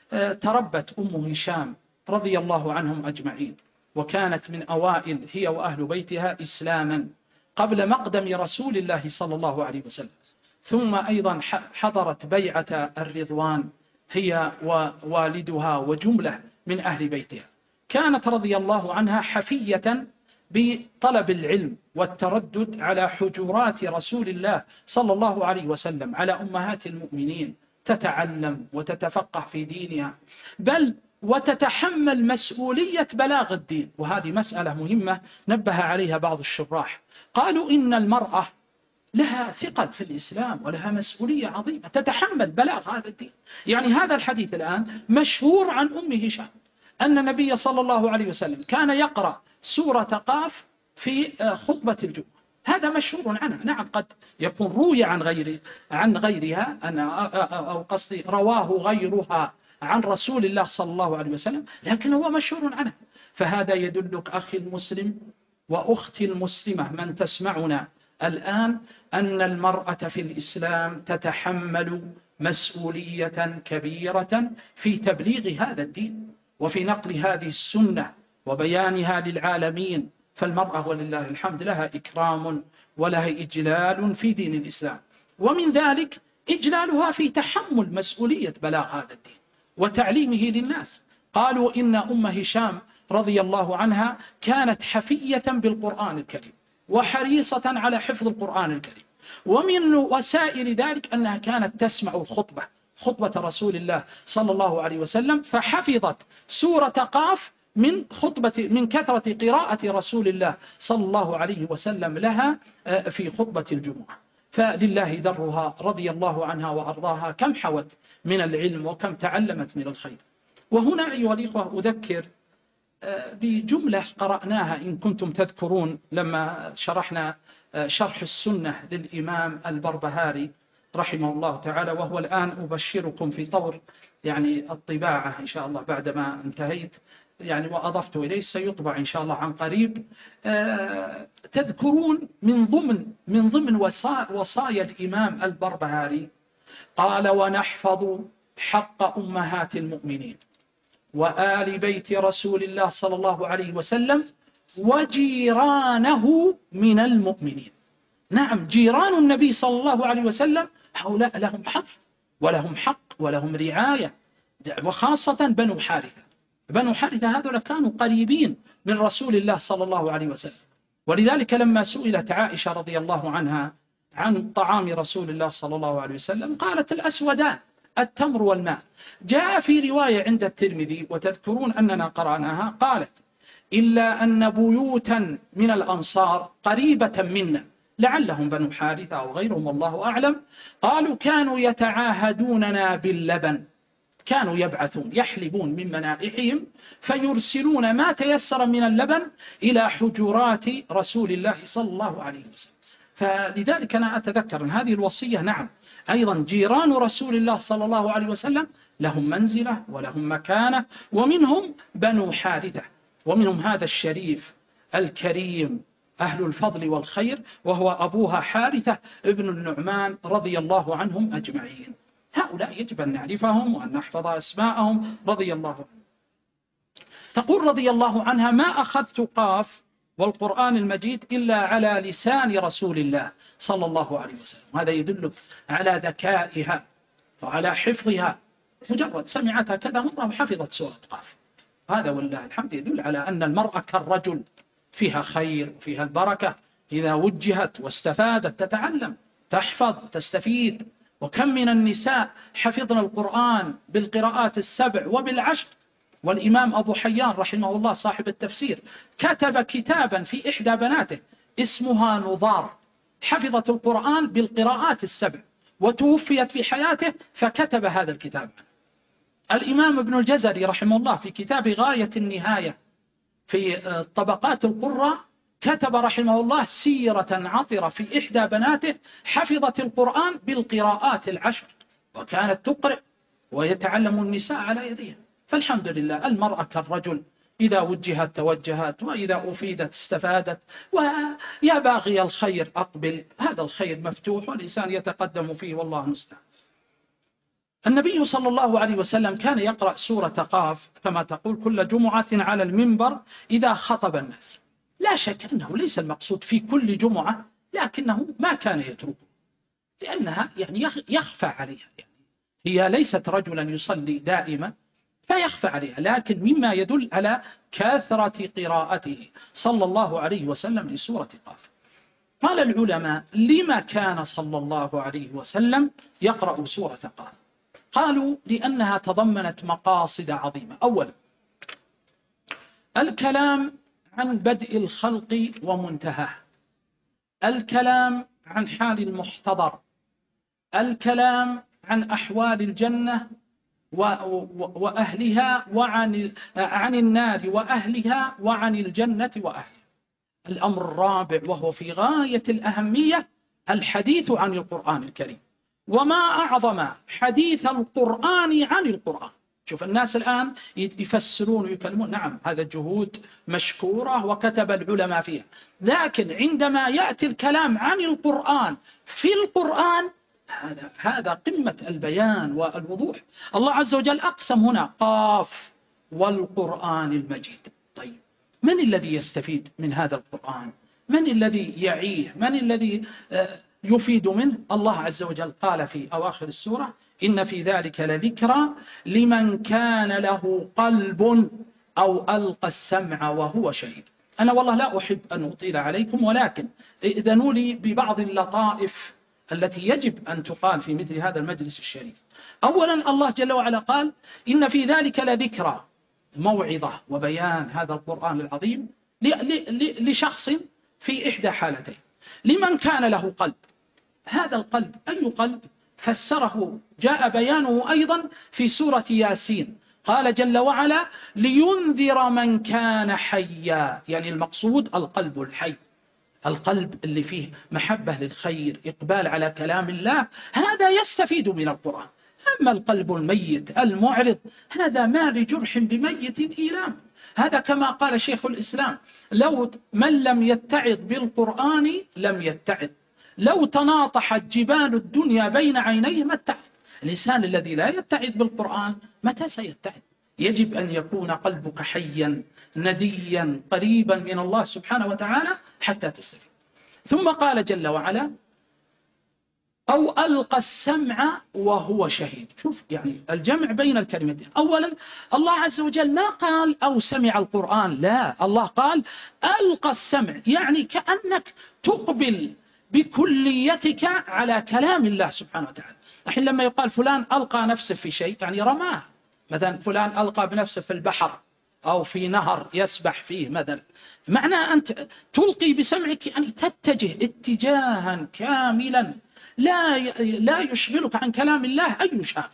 تربت أم هشام رضي الله عنهم أجمعين، وكانت من أوائل هي وأهل بيتها إسلاما قبل مقدم رسول الله صلى الله عليه وسلم. ثم أيضا حضرت بيعة الرضوان هي ووالدها وجملة من أهل بيتها. كانت رضي الله عنها حفية بطلب العلم والتردد على حجرات رسول الله صلى الله عليه وسلم، على أمهات المؤمنين، تتعلم وتتفقه في دينها، بل وتتحمل مسؤولية بلاغ الدين. وهذه مسألة مهمة نبه عليها بعض الشراح، قالوا إن المرأة لها ثقل في الإسلام ولها مسؤولية عظيمة، تتحمل بلاغ هذا الدين. يعني هذا الحديث الآن مشهور عن أم هشام أن النبي صلى الله عليه وسلم كان يقرأ سورة قاف في خطبة الجمعة، هذا مشهور عنها. نعم قد يكون روي عن غير عن غيرها أن أو قصدي رواه غيرها عن رسول الله صلى الله عليه وسلم، لكن هو مشهور عنه. فهذا يدلك أخي المسلم وأختي المسلمة من تسمعنا الآن أن المرأة في الإسلام تتحمل مسؤولية كبيرة في تبليغ هذا الدين وفي نقل هذه السنة وبيانها للعالمين. فالمرأة ولله الحمد لها إكرام ولها إجلال في دين الإسلام، ومن ذلك إجلالها في تحمل مسؤولية بلاغ هذا الدين وتعليمه للناس. قالوا إن أم هشام رضي الله عنها كانت حفية بالقرآن الكريم وحريصة على حفظ القرآن الكريم، ومن وسائل ذلك أنها كانت تسمع الخطبة خطبة رسول الله صلى الله عليه وسلم، فحفظت سورة قاف من خطبة من كثرة قراءة رسول الله صلى الله عليه وسلم لها في خطبة الجمعة. فلله درها رضي الله عنها وأرضاها، كم حوت من العلم وكم تعلمت من الخير. وهنا أيها الإخوة أذكر بجملة قرأناها إن كنتم تذكرون لما شرحنا شرح السنة للإمام البربهاري رحمه الله تعالى، وهو الآن أبشركم في طور يعني الطباعة إن شاء الله بعدما انتهيت يعني وأضفت إليه سيطبع إن شاء الله عن قريب. تذكرون من ضمن من ضمن وصايا الإمام البربهاري قال: ونحفظ حق أمهات المؤمنين وآل بيت رسول الله صلى الله عليه وسلم وجيرانه من المؤمنين. نعم، جيران النبي صلى الله عليه وسلم هؤلاء لهم حق ولهم حق ولهم رعاية، وخاصة بنو حارثة. بنو حارثة هذول كانوا قريبين من رسول الله صلى الله عليه وسلم، ولذلك لما سئلت عائشة رضي الله عنها عن طعام رسول الله صلى الله عليه وسلم قالت: الأسودان التمر والماء. جاء في رواية عند الترمذي وتذكرون أننا قرأناها قالت: إلا أن بيوتا من الأنصار قريبة منا، لعلهم بنو حارثة أو غيرهم والله أعلم، قالوا كانوا يتعاهدوننا باللبن، كانوا يبعثون يحلبون من منائحهم فيرسلون ما تيسر من اللبن إلى حجرات رسول الله صلى الله عليه وسلم. فلذلك أنا أتذكر أن هذه الوصية نعم أيضا جيران رسول الله صلى الله عليه وسلم لهم منزلة ولهم مكانة، ومنهم بنو حارثة، ومنهم هذا الشريف الكريم أهل الفضل والخير وهو أبوها حارثة ابن النعمان رضي الله عنهم أجمعين. هؤلاء يجب أن نعرفهم وأن نحفظ أسماءهم رضي الله عنهم. تقول رضي الله عنها: ما أخذت قاف والقرآن المجيد إلا على لسان رسول الله صلى الله عليه وسلم. هذا يدل على ذكائها وعلى حفظها، مجرد سمعتها كذا مرة وحفظت سورة قاف. هذا والله الحمد يدل على أن المرأة كالرجل، فيها خير وفيها البركة، إذا وجهت واستفادت تتعلم تحفظ تستفيد. وكم من النساء حفظنا القرآن بالقراءات السبع وبالعشر. والإمام أبو حيان رحمه الله صاحب التفسير كتب كتابا في إحدى بناته اسمها نظار، حفظت القرآن بالقراءات السبع وتوفيت في حياته فكتب هذا الكتاب. الإمام ابن الجزري رحمه الله في كتاب غاية النهاية في طبقات القراء كتب رحمه الله سيرة عطرة في إحدى بناته حفظت القرآن بالقراءات العشر، وكانت تقرأ ويتعلم النساء على يديها. فالحمد لله المرأة كالرجل، إذا وجهت توجهت، وإذا أفيدت استفادت. ويا باغي الخير أقبل، هذا الخير مفتوح والإنسان يتقدم فيه والله المستعان. النبي صلى الله عليه وسلم كان يقرأ سورة قاف كما تقول كل جمعة على المنبر إذا خطب الناس. لا شك أنه ليس المقصود في كل جمعة، لكنه ما كان يتركه، لأنها يعني يخفى عليها، يعني هي ليست رجلا يصلي دائما فيخفى عليها، لكن مما يدل على كثرة قراءته صلى الله عليه وسلم لسورة قاف. قال العلماء: لما كان صلى الله عليه وسلم يقرأ سورة قاف؟ قالوا: لأنها تضمنت مقاصد عظيمة. أولا، الكلام عن بدء الخلق ومنتهاه، الكلام عن حال المحتضر، الكلام عن أحوال الجنة وأهلها وعن عن النار وأهلها وعن الجنة وأهلها. الأمر الرابع وهو في غاية الأهمية الحديث عن القرآن الكريم. وما أعظم حديث القرآن عن القرآن. شوف الناس الآن يفسرون ويكلمون، نعم هذا جهود مشكورة وكتب العلماء فيها، لكن عندما يأتي الكلام عن القرآن في القرآن هذا هذا قمة البيان والوضوح. الله عز وجل أقسم هنا: قاف والقرآن المجيد. طيب من الذي يستفيد من هذا القرآن؟ من الذي يعيه؟ من الذي يفيد منه؟ الله عز وجل قال في أواخر السورة: إن في ذلك لذكرى لمن كان له قلب أو ألقى السمع وهو شهيد. أنا والله لا أحب أن أطيل عليكم، ولكن إذنوا لي ببعض اللطائف التي يجب أن تقال في مثل هذا المجلس الشريف. أولا الله جل وعلا قال: إن في ذلك لذكرى، موعظة وبيان هذا القرآن العظيم لشخص في إحدى حالتين: لمن كان له قلب. هذا القلب أي قلب؟ فسره جاء بيانه أيضا في سورة ياسين، قال جل وعلا: لينذر من كان حيا، يعني المقصود القلب الحي، القلب اللي فيه محبة للخير، إقبال على كلام الله، هذا يستفيد من القرآن. أما القلب الميت المعرض هذا ما لجرح بميت إيلام. هذا كما قال شيخ الإسلام: لو من لم يتعظ بالقرآن لم يتعظ، لو تناطحت جبال الدنيا بين عينيه ما اتعظ. الإنسان الذي لا يتعظ بالقرآن متى سيتعظ؟ يجب أن يكون قلبك حيا نديا قريبا من الله سبحانه وتعالى حتى تستفيد. ثم قال جل وعلا: أو ألقى السمع وهو شهيد. شوف يعني الجمع بين الكلمتين. أولا الله عز وجل ما قال أو سمع القرآن، لا، الله قال ألقى السمع، يعني كأنك تقبل بكليتك على كلام الله سبحانه وتعالى. الحين لما يقال فلان ألقى نفسه في شيء يعني رماه، مثلا فلان ألقى بنفسه في البحر أو في نهر يسبح فيه مثلا، معنى أنت تلقي بسمعك يعني تتجه اتجاها كاملا لا لا يشغلك عن كلام الله أي شاغل.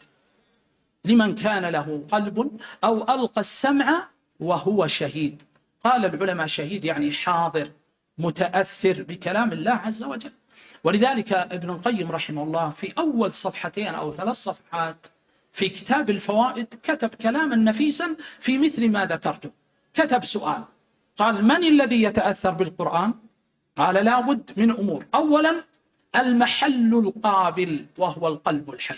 لمن كان له قلب أو ألقى السمع وهو شهيد. قال العلماء شهيد يعني حاضر متأثر بكلام الله عز وجل. ولذلك ابن القيم رحمه الله في أول صفحتين أو ثلاث صفحات في كتاب الفوائد كتب كلاما نفيسا في مثل ما ذكرته. كتب سؤال، قال: من الذي يتأثر بالقرآن؟ قال: لا بد من أمور. أولا المحل القابل وهو القلب الحي.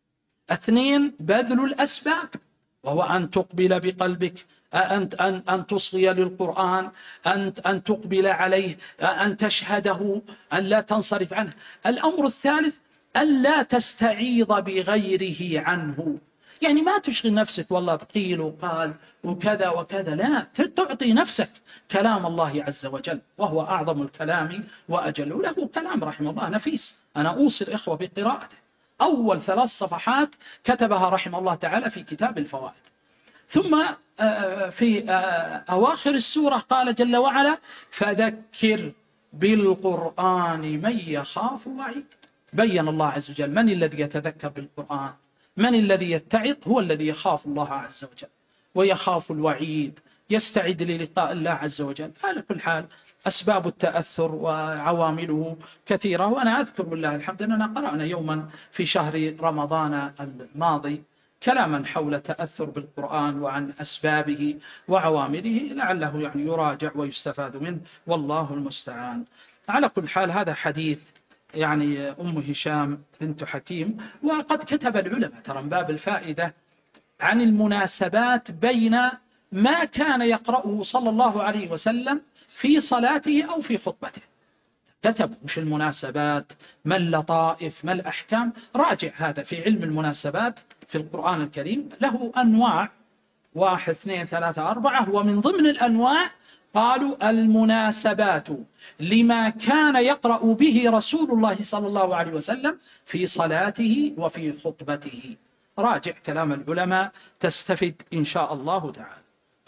اثنين بذل الأسباب وهو أن تقبل بقلبك، أن, أن, أن تصغي للقرآن، أن, أن تقبل عليه، أن تشهده، أن لا تنصرف عنه. الأمر الثالث أن لا تستعيض بغيره عنه، يعني ما تشغل نفسك والله بقيل وقال وكذا وكذا، لا، تعطي نفسك كلام الله عز وجل وهو أعظم الكلام وأجل. له كلام رحمه الله نفيس، أنا أوصي الإخوة بقراءته. أول ثلاث صفحات كتبها رحمه الله تعالى في كتاب الفوائد. ثم في أواخر السورة قال جل وعلا: فذكر بالقرآن من يخاف وعيد. بين الله عز وجل من الذي يتذكر بالقرآن، من الذي يتعظ، هو الذي يخاف الله عز وجل ويخاف الوعيد، يستعد للقاء الله عز وجل. على كل حال أسباب التأثر وعوامله كثيرة، وأنا أذكر بالله الحمد أننا قرأنا يوما في شهر رمضان الماضي كلاما حول تأثر بالقرآن وعن أسبابه وعوامله، لعله يعني يراجع ويستفاد منه، والله المستعان. على كل حال هذا حديث يعني أم هشام بنت حكيم. وقد كتب العلماء ترى من باب الفائدة عن المناسبات بين ما كان يقرأه صلى الله عليه وسلم في صلاته أو في خطبته. كتب مش المناسبات، ما اللطائف، ما الأحكام. راجع هذا في علم المناسبات في القرآن الكريم، له أنواع، واحد اثنين ثلاثة أربعة، ومن ضمن الأنواع قالوا المناسبات لما كان يقرأ به رسول الله صلى الله عليه وسلم في صلاته وفي خطبته. راجع كلام العلماء تستفد إن شاء الله تعالى.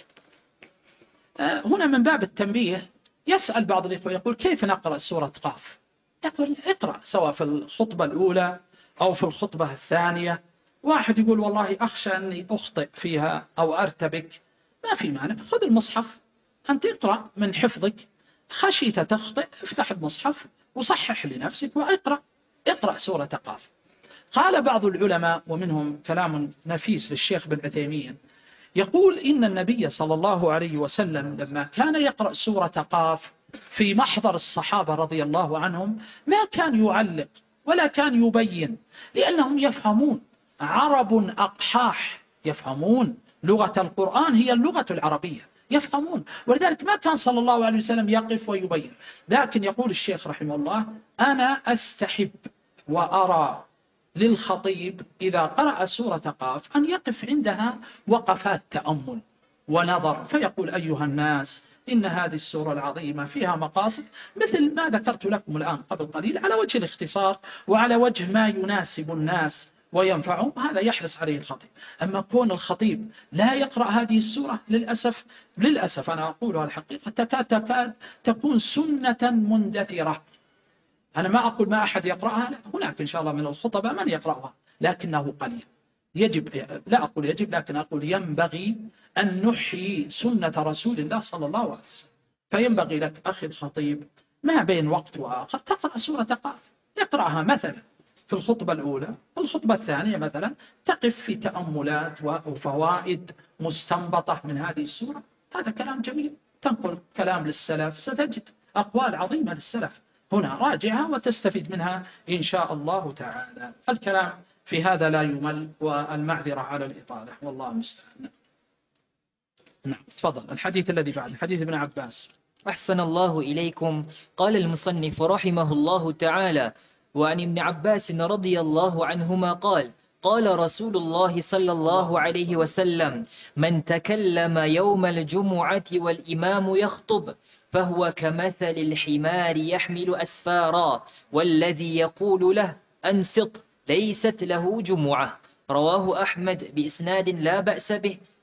هنا من باب التنبيه يسأل بعض الإخوة يقول: كيف نقرأ سورة قاف؟ يقول: اقرأ سواء في الخطبة الأولى أو في الخطبة الثانية. واحد يقول: والله أخشى أني أخطئ فيها أو أرتبك. ما في مانع، خذ المصحف أنت اقرأ من حفظك، خشيت تخطئ افتح المصحف وصحح لنفسك وأقرأ اقرأ سورة قاف. قال بعض العلماء ومنهم كلام نفيس للشيخ بن عثيمين، يقول: إن النبي صلى الله عليه وسلم لما كان يقرأ سورة قاف في محضر الصحابة رضي الله عنهم ما كان يعلق ولا كان يبين، لأنهم يفهمون، عرب أقحاح، يفهمون لغة القرآن هي اللغة العربية، يفهمون. ولذلك ما كان صلى الله عليه وسلم يقف ويبين. لكن يقول الشيخ رحمه الله: أنا أستحب وأرى للخطيب إذا قرأ سورة قاف أن يقف عندها وقفات تأمل ونظر، فيقول: أيها الناس، إن هذه السورة العظيمة فيها مقاصد مثل ما ذكرت لكم الآن قبل قليل على وجه الاختصار وعلى وجه ما يناسب الناس وينفعهم. هذا يحرص عليه الخطيب. أما كون الخطيب لا يقرأ هذه السورة للأسف للأسف أنا أقولها الحقيقة تكاد تكاد تكون سنة مندثرة. أنا ما أقول ما أحد يقرأها، لا، هناك إن شاء الله من الخطباء من يقرأها لكنه قليل. يجب، لا أقول يجب، لكن أقول ينبغي أن نحيي سنة رسول الله صلى الله عليه وسلم. فينبغي لك أخي الخطيب ما بين وقت وآخر تقرأ سورة قاف، يقرأها مثلا في الخطبة الأولى، الخطبة الثانية مثلا تقف في تأملات وفوائد مستنبطة من هذه السورة. هذا كلام جميل، تنقل كلام للسلف، ستجد أقوال عظيمة للسلف هنا، راجعها وتستفيد منها إن شاء الله تعالى. الكلام في هذا لا يمل، والمعذرة على الإطالة، والله المستعان. نعم، تفضل الحديث الذي بعد حديث ابن عباس. أحسن الله إليكم. قال المصنف رحمه الله تعالى: وعن ابن عباس رضي الله عنهما قال: قال رسول الله صلى الله عليه وسلم: من تكلم يوم الجمعة والإمام يخطب فهو كمثل الحمار يحمل أسفارا، والذي يقول له أنصت ليست له جمعة. رواه أحمد بإسناد لا بأس به،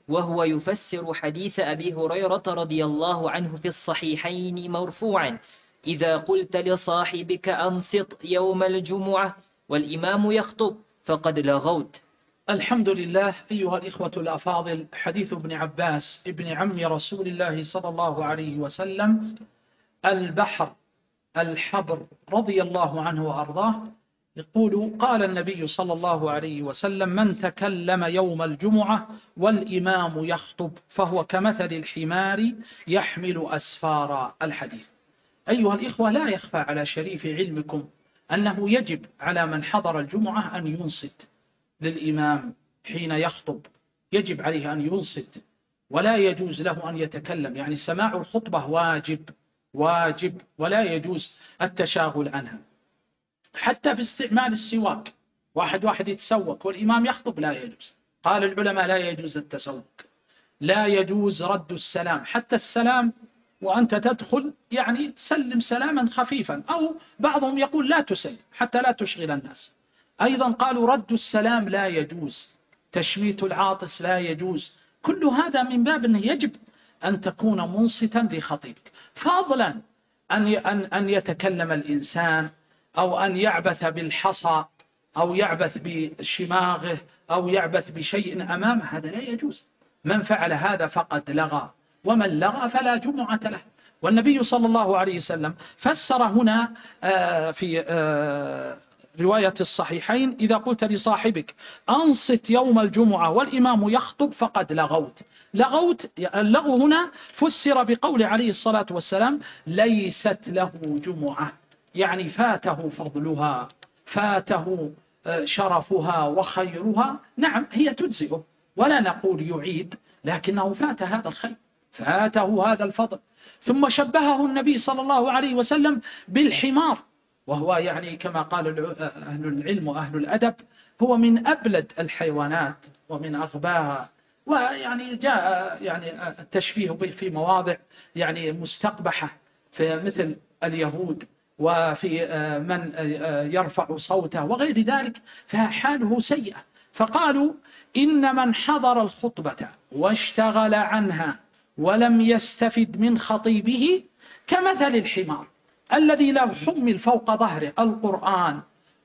وهو يفسر حديث أبي هريرة رضي الله عنه في الصحيحين مرفوعا: إذا قلت لصاحبك أنصت يوم الجمعة والإمام يخطب فقد لغوت. الحمد لله. أيها الإخوة الأفاضل، حديث ابن عباس ابن عم رسول الله صلى الله عليه وسلم البحر الحبر رضي الله عنه وأرضاه يقول: قال النبي صلى الله عليه وسلم: من تكلم يوم الجمعة والإمام يخطب فهو كمثل الحمار يحمل أسفار. الحديث. أيها الإخوة، لا يخفى على شريف علمكم أنه يجب على من حضر الجمعة أن ينصت للإمام حين يخطب، يجب عليه أن ينصت ولا يجوز له أن يتكلم. يعني سماع الخطبة واجب واجب ولا يجوز التشاغل عنها. حتى في استعمال السواك، واحد واحد يتسوك والإمام يخطب لا يجوز. قال العلماء لا يجوز التسوك، لا يجوز رد السلام، حتى السلام وأنت تدخل يعني سلم سلاما خفيفا، أو بعضهم يقول لا تسلم حتى لا تشغل الناس. أيضا قالوا رد السلام لا يجوز، تشميت العاطس لا يجوز. كل هذا من باب أنه يجب أن تكون منصتا لخطيبك، فضلا أن أن يتكلم الإنسان أو أن يعبث بالحصى أو يعبث بشماغه أو يعبث بشيء أمامه، هذا لا يجوز. من فعل هذا فقد لغى، ومن لغى فلا جمعة له. والنبي صلى الله عليه وسلم فسر هنا في رواية الصحيحين: إذا قلت لصاحبك أنصت يوم الجمعة والإمام يخطب فقد لغوت. لغوت اللغو هنا فسر بقول عليه الصلاة والسلام: ليست له جمعة، يعني فاته فضلها، فاته شرفها وخيرها. نعم هي تجزئه ولا نقول يعيد، لكنه فات هذا الخير، فاته هذا الفضل. ثم شبهه النبي صلى الله عليه وسلم بالحمار، وهو يعني كما قال أهل العلم وأهل الأدب هو من أبلد الحيوانات ومن أغباها، ويعني جاء يعني التشبيه به في مواضع يعني مستقبحة، في مثل اليهود وفي من يرفع صوته وغير ذلك، فحاله سيئة. فقالوا: إن من حضر الخطبة واشتغل عنها ولم يستفد من خطيبه كمثل الحمار الذي لو حمل فوق ظهره القرآن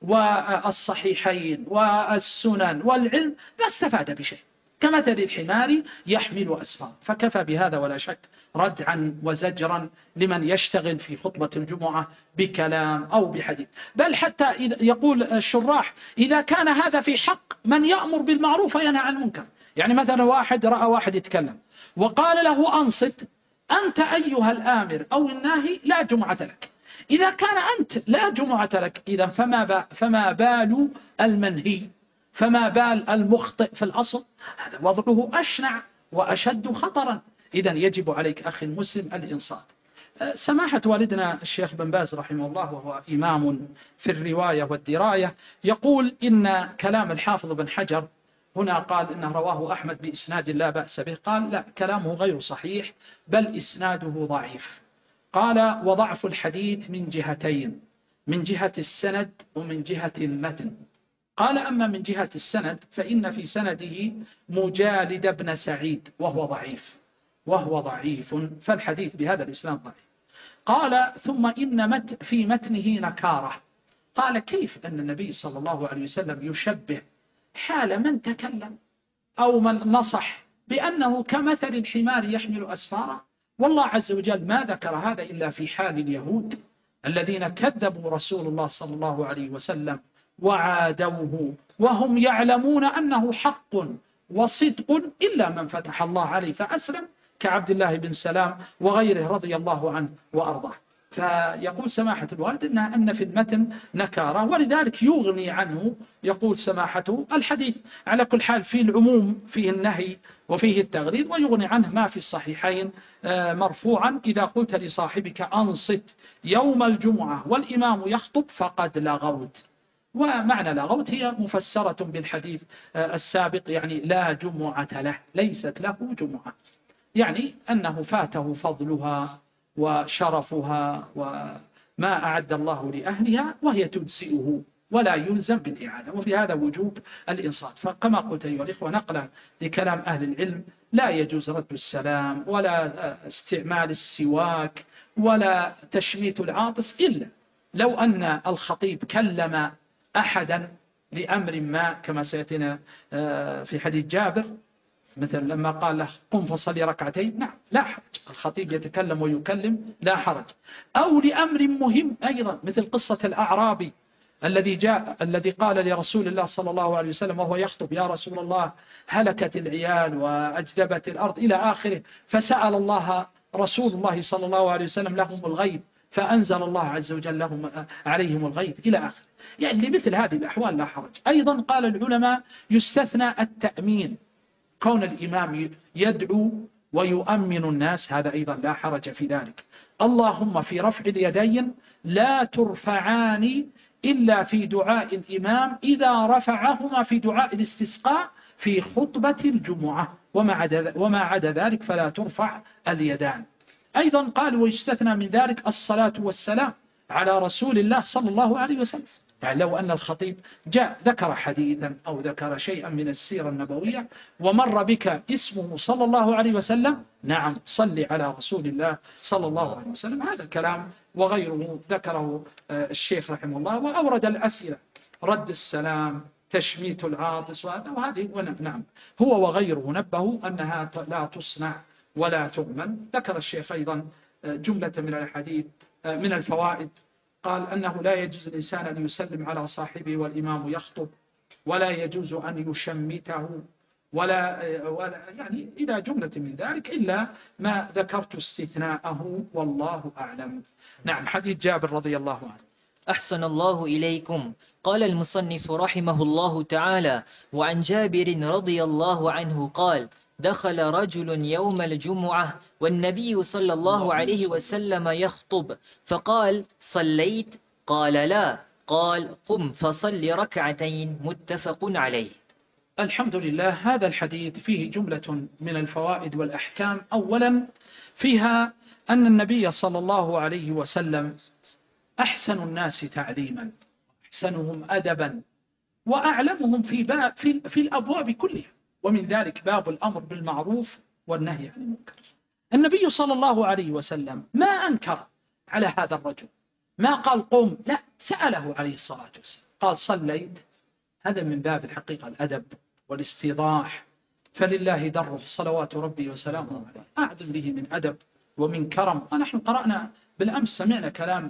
والصحيحين والسنن والعلم ما استفاد بشيء، كمثل الحمار يحمل أسفار. فكفى بهذا ولا شك ردعا وزجرا لمن يشتغل في خطبة الجمعة بكلام أو بحديث. بل حتى يقول الشراح: إذا كان هذا في حق من يأمر بالمعروف وينهى عن المنكر، يعني مثلا واحد رأى واحد يتكلم وقال له أنصت، أنت أيها الآمر أو الناهي لا جمعة لك. إذا كان أنت لا جمعة لك، إذا فما, فما بال المنهي، فما بال المخطئ في الأصل؟ هذا وضعه أشنع وأشد خطرا. إذا يجب عليك أخي المسلم الإنصات. سماحة والدنا الشيخ بن باز رحمه الله، وهو إمام في الرواية والدراية، يقول إن كلام الحافظ بن حجر هنا قال إنه رواه أحمد بإسناد لا بأس به، قال لا، كلامه غير صحيح بل إسناده ضعيف. قال: وضعف الحديث من جهتين، من جهة السند ومن جهة المتن. قال: أما من جهة السند فإن في سنده مجالد بن سعيد وهو ضعيف وهو ضعيف فالحديث بهذا الإسناد ضعيف. قال: ثم إن مت في متنه نكارة. قال: كيف أن النبي صلى الله عليه وسلم يشبه حال من تكلم أو من نصح بأنه كمثل الحمار يحمل أسفاره؟ والله عز وجل ما ذكر هذا إلا في حال اليهود الذين كذبوا رسول الله صلى الله عليه وسلم وعادوه وهم يعلمون أنه حق وصدق، إلا من فتح الله عليه فأسلم كعبد الله بن سلام وغيره رضي الله عنه وأرضاه. فيقول سماحة الوالد إن, أن في المتن نكارة، ولذلك يغني عنه يقول سماحته الحديث على كل حال في العموم فيه النهي وفيه التغليظ، ويغني عنه ما في الصحيحين مرفوعا: إذا قلت لصاحبك أنصت يوم الجمعة والإمام يخطب فقد لغوت. ومعنى لغوت هي مفسرة بالحديث السابق، يعني لا جمعة له، ليست له جمعة، يعني أنه فاته فضلها وشرفها وما أعد الله لأهلها، وهي تجزئه ولا يلزم بالإعادة، وفي هذا وجوب الإنصات. فكما قلت أيها الإخوة نقلا لكلام أهل العلم، لا يجوز رد السلام ولا استعمال السواك ولا تشميت العاطس، إلا لو أن الخطيب كلم أحدا لأمر ما كما سيأتينا في حديث جابر، مثل لما قال له قم فصلي ركعتين، نعم لا حرج، الخطيب يتكلم ويكلم لا حرج. أو لأمر مهم أيضا، مثل قصة الأعرابي الذي جاء الذي قال لرسول الله صلى الله عليه وسلم وهو يخطب: يا رسول الله هلكت العيال وأجدبت الأرض إلى آخره، فسأل الله رسول الله صلى الله عليه وسلم لهم الغيب، فأنزل الله عز وجل لهم عليهم الغيب إلى آخره. يعني لمثل هذه الأحوال لا حرج. أيضا قال العلماء يستثنى التأمين، كون الإمام يدعو ويؤمن الناس، هذا أيضا لا حرج في ذلك. اللهم في رفع اليدين لا ترفعان إلا في دعاء الإمام إذا رفعهما في دعاء الاستسقاء في خطبة الجمعة، وما عدا وما عدا ذلك فلا ترفع اليدان. أيضا قال ويستثنى من ذلك الصلاة والسلام على رسول الله صلى الله عليه وسلم. يعني لو أن الخطيب جاء ذكر حديثا أو ذكر شيئا من السيرة النبوية ومر بك اسمه صلى الله عليه وسلم، نعم صلي على رسول الله صلى الله عليه وسلم. هذا الكلام وغيره ذكره الشيخ رحمه الله، وأورد الأسئلة: رد السلام، تشميت العاطس، وهذه نعم هو وغيره نبهوا أنها لا تصنع ولا تؤمن. ذكر الشيخ أيضا جملة من الحديث من الفوائد، قال أنه لا يجوز الإنسان أن يسلم على صاحبه والإمام يخطب، ولا يجوز أن يشمته، ولا, ولا يعني إلى جملة من ذلك، إلا ما ذكرت استثناءه والله أعلم. نعم، حديث جابر رضي الله عنه. أحسن الله إليكم. قال المصنف رحمه الله تعالى: وعن جابر رضي الله عنه قال: دخل رجل يوم الجمعة والنبي صلى الله عليه وسلم يخطب، فقال: صليت؟ قال: لا. قال: قم فصل ركعتين. متفق عليه. الحمد لله. هذا الحديث فيه جملة من الفوائد والأحكام. أولا فيها أن النبي صلى الله عليه وسلم أحسن الناس تعليما، أحسنهم أدبا، وأعلمهم في, باب في, في الأبواب كلها، ومن ذلك باب الأمر بالمعروف والنهي عن المنكر. النبي صلى الله عليه وسلم ما أنكر على هذا الرجل، ما قال قم، لا، سأله عليه الصلاة والسلام قال صليت. هذا من باب الحقيقة الأدب والاستيضاح، فلله دره صلوات ربي وسلامه عليه، أعظم به من أدب ومن كرم. ونحن قرأنا بالأمس، سمعنا كلام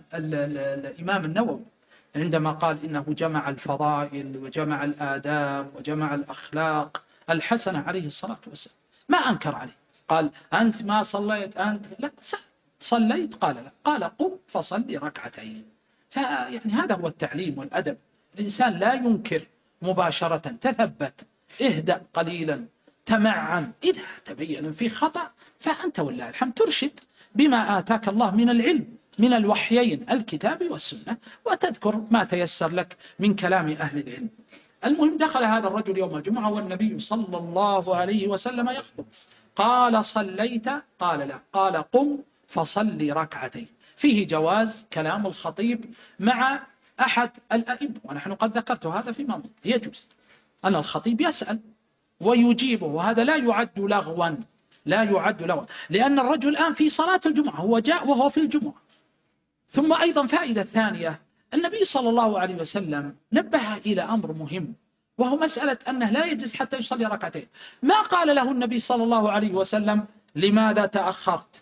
الإمام النووي عندما قال إنه جمع الفضائل وجمع الآداب وجمع الأخلاق الحسنة عليه الصلاة والسلام، ما أنكر عليه. قال أنت ما صليت؟ أنت لا صليت؟ قال لا. قال قم فصلي ركعتين. فيعني هذا هو التعليم والأدب. الإنسان لا ينكر مباشرة، تثبت، اهدأ قليلا، تمعن، إذا تبين في خطأ فأنت والله الحمد ترشد بما آتاك الله من العلم، من الوحيين الكتاب والسنة، وتذكر ما تيسر لك من كلام أهل العلم. المهم دخل هذا الرجل يوم الجمعة والنبي صلى الله عليه وسلم يخطب، قال صليت؟ قال لا. قال قم فصلي ركعتين. فيه جواز كلام الخطيب مع أحد الأئمة، ونحن قد ذكرت هذا فيما مضى، يجوز أن الخطيب يسأل ويجيبه، وهذا لا يعد لغوا، لا يعد لغوا، لأن الرجل الآن في صلاة الجمعة، هو جاء وهو في الجمعة. ثم أيضا فائدة ثانية، النبي صلى الله عليه وسلم نبه إلى أمر مهم، وهو مسألة أنه لا يجوز حتى يصلي ركعتين. ما قال له النبي صلى الله عليه وسلم لماذا تأخرت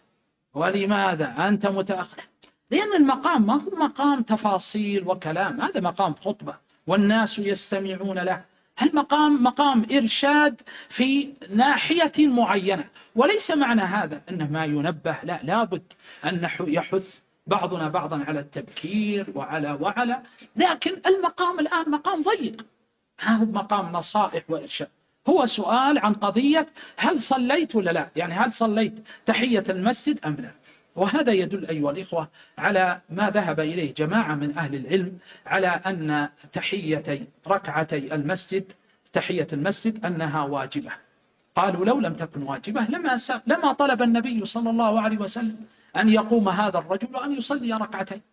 ولماذا أنت متأخر، لأن المقام ما هو مقام تفاصيل وكلام، هذا مقام خطبة والناس يستمعون له. المقام مقام إرشاد في ناحية معينة، وليس معنى هذا أنه ما ينبه، لا، لابد أن يحث بعضنا بعضا على التبكير وعلى وعلى لكن المقام الآن مقام ضيق، ما هو مقام نصائح وإرشاد، هو سؤال عن قضية هل صليت ولا لا، يعني هل صليت تحية المسجد أم لا. وهذا يدل أيها الإخوة على ما ذهب إليه جماعة من أهل العلم، على أن تحيتي ركعتي المسجد تحية المسجد أنها واجبة. قالوا لو لم تكن واجبة لما لما طلب النبي صلى الله عليه وسلم أن يقوم هذا الرجل وأن يصلي ركعتين.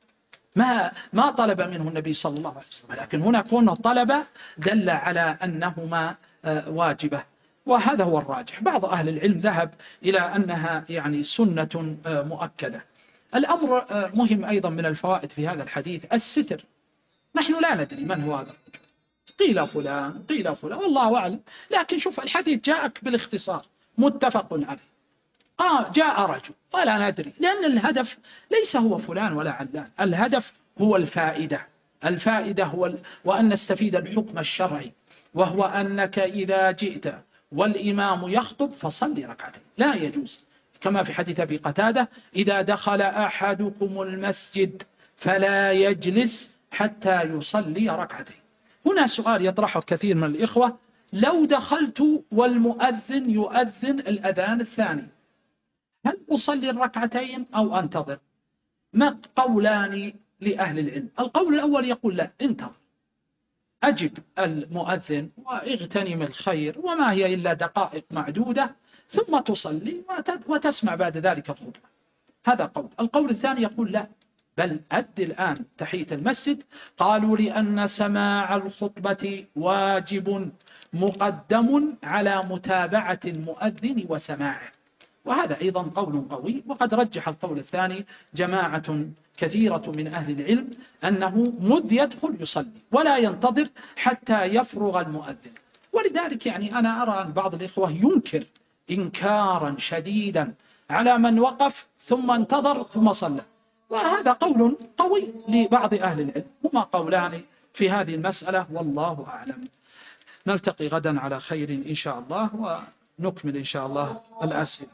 ما ما طلب منه النبي صلى الله عليه وسلم، لكن هنا كونه طلب دل على أنهما واجبة، وهذا هو الراجح. بعض أهل العلم ذهب إلى أنها يعني سنة مؤكدة. الأمر مهم أيضا من الفوائد في هذا الحديث الستر. نحن لا ندري من هو هذا، قيل فلان قيل فلان والله أعلم، لكن شوف الحديث جاءك بالاختصار متفق عليه. آه جاء رجل ولا ندري، لأن الهدف ليس هو فلان ولا علان، الهدف هو الفائدة. الفائدة هو ال... وأن نستفيد الحكم الشرعي، وهو أنك إذا جئت والإمام يخطب فصلي ركعتين، لا يجوز كما في حديث أبي قتادة: إذا دخل أحدكم المسجد فلا يجلس حتى يصلي ركعتين. هنا سؤال يطرحه كثير من الإخوة: لو دخلت والمؤذن يؤذن الأذان الثاني، هل أصلي الركعتين أو أنتظر؟ ما قولان لأهل العلم. القول الأول يقول لا، انتظر، أجب المؤذن واغتنم الخير، وما هي إلا دقائق معدودة، ثم تصلي وتسمع بعد ذلك الخطبة. هذا قول. القول الثاني يقول لا، بل أد الآن تحية المسجد. قالوا لأن سماع الخطبة واجب مقدم على متابعة المؤذن وسماعه، وهذا أيضا قول قوي. وقد رجح القول الثاني جماعة كثيرة من أهل العلم أنه مذ يدخل يصلي ولا ينتظر حتى يفرغ المؤذن. ولذلك يعني أنا أرى أن بعض الإخوة ينكر إنكارا شديدا على من وقف ثم انتظر ثم صلى، وهذا قول قوي لبعض أهل العلم. هما قولان في هذه المسألة والله أعلم. نلتقي غدا على خير إن شاء الله، ونكمل إن شاء الله الأسئلة.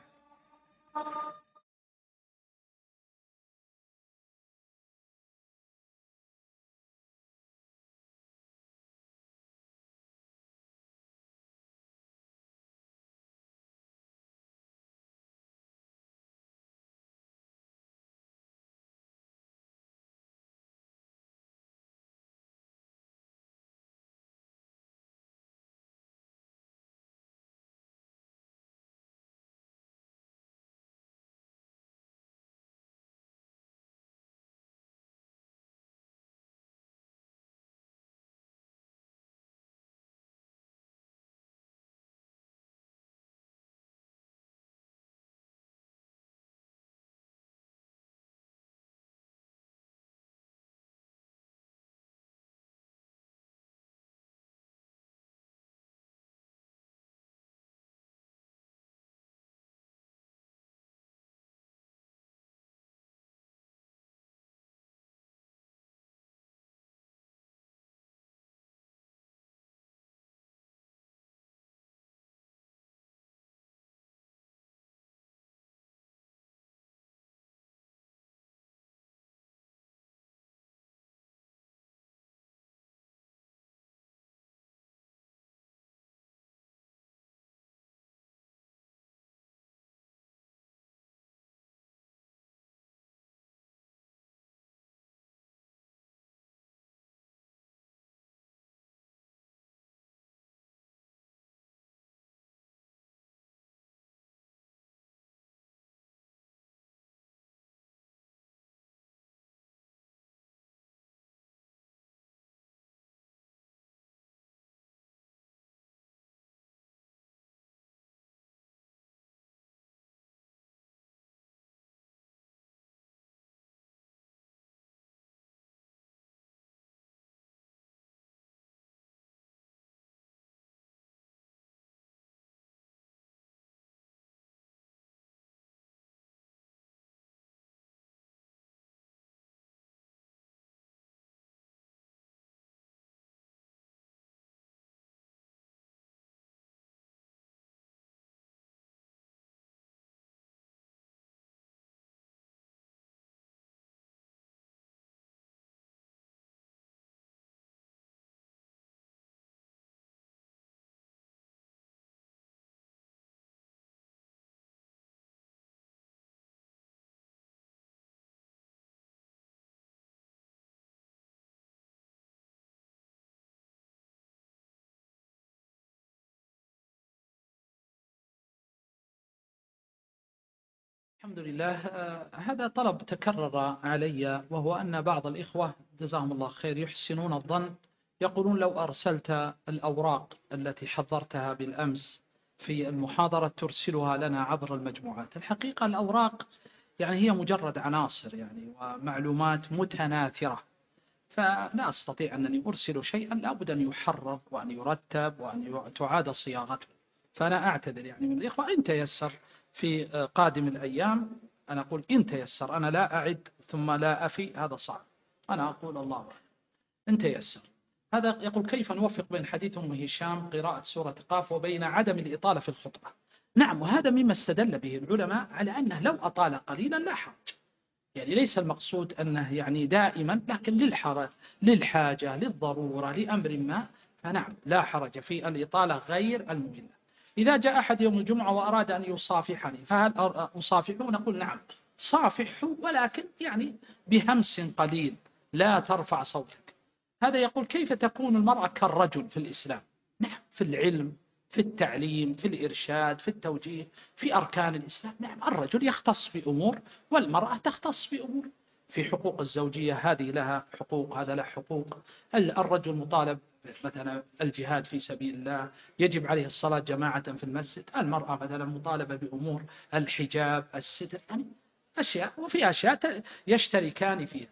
الحمد لله. آه، هذا طلب تكرر علي، وهو أن بعض الإخوة جزاهم الله خير يحسنون الظن، يقولون لو أرسلت الأوراق التي حضرتها بالأمس في المحاضرة ترسلها لنا عبر المجموعات. الحقيقة الأوراق يعني هي مجرد عناصر يعني ومعلومات متناثرة، فلا أستطيع أنني أرسل شيئا لابد أن يحرر وأن يرتب وأن تعاد صياغته. فأنا أعتذر يعني من الإخوة إن تيسر في قادم الأيام. أنا أقول إن تيسر، أنا لا أعد ثم لا أفي، هذا صعب. أنا أقول الله أعلم إن تيسر. هذا يقول كيف نوفق بين حديث أم هشام قراءة سورة قاف وبين عدم الإطالة في الخطبة؟ نعم، وهذا مما استدل به العلماء على أنه لو أطال قليلا لا حرج. يعني ليس المقصود أنه يعني دائما، لكن للحرج للحاجة للضرورة لأمر ما، فنعم لا حرج في الإطالة غير المملة. إذا جاء أحد يوم الجمعة وأراد أن يصافحني فهل أصافحه؟ نقول نعم صافحه، ولكن يعني بهمس قليل، لا ترفع صوتك. هذا يقول كيف تكون المرأة كالرجل في الإسلام؟ نعم، في العلم، في التعليم، في الإرشاد، في التوجيه، في أركان الإسلام. نعم، الرجل يختص بأمور والمرأة تختص بأمور. في حقوق الزوجية هذه لها حقوق، هذا له حقوق. الرجل مطالب مثلا الجهاد في سبيل الله، يجب عليه الصلاة جماعة في المسجد. المرأة مثلا مطالبة بأمور الحجاب، الستر، يعني أشياء، وفي أشياء يشتركان فيها.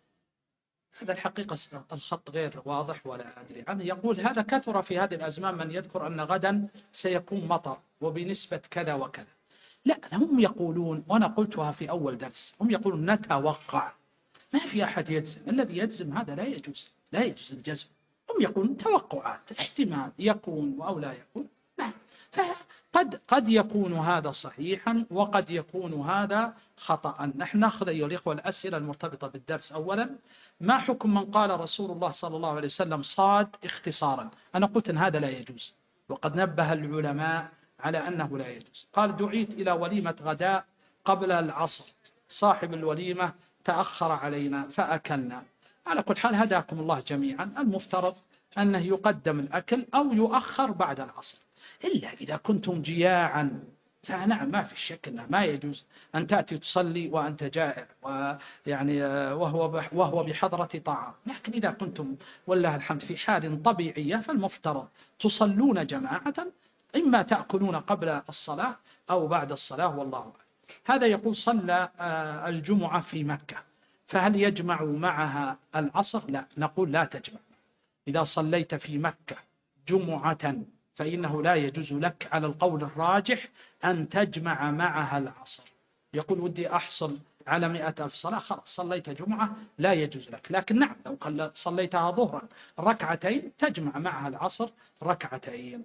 هذا الحقيقة الخط غير واضح ولا أدري عنه. يقول هذا كثر في هذه الأزمان من يذكر أن غدا سيكون مطر وبنسبة كذا وكذا. لا، هم يقولون، وأنا قلتها في أول درس، هم يقولون نتوقع. ما في أحد يجزم، الذي يجزم هذا لا يجوز، لا يجوز الجزم. هم يقولون توقعات، احتمال يكون أو لا يكون. نعم، فقد قد يكون هذا صحيحا وقد يكون هذا خطأ. نحن نأخذ أيها الإخوة الأسئلة المرتبطة بالدرس. أولا، ما حكم من قال رسول الله صلى الله عليه وسلم صاد اختصارا؟ أنا قلت أن هذا لا يجوز، وقد نبه العلماء على أنه لا يجوز. قال دعيت إلى وليمة غداء قبل العصر، صاحب الوليمة تأخر علينا فأكلنا. على كل حال هداكم الله جميعا، المفترض أنه يقدم الأكل أو يؤخر بعد العصر، إلا إذا كنتم جياعا فنعم ما في شك أنه ما يجوز أن تأتي تصلي وأنت جائع، ويعني وهو وهو بحضرة طعام. لكن إذا كنتم والله الحمد في حال طبيعية فالمفترض تصلون جماعة، إما تأكلون قبل الصلاة أو بعد الصلاة، والله أعلم. هذا يقول صلى الجمعة في مكة، فهل يجمع معها العصر؟ لا، نقول لا تجمع. إذا صليت في مكة جمعة فإنه لا يجوز لك على القول الراجح أن تجمع معها العصر. يقول ودي أحصل على مئة ألف صلاة، خلاص صليت جمعة لا يجوز لك. لكن نعم لو صليتها ظهرا ركعتين تجمع معها العصر ركعتين.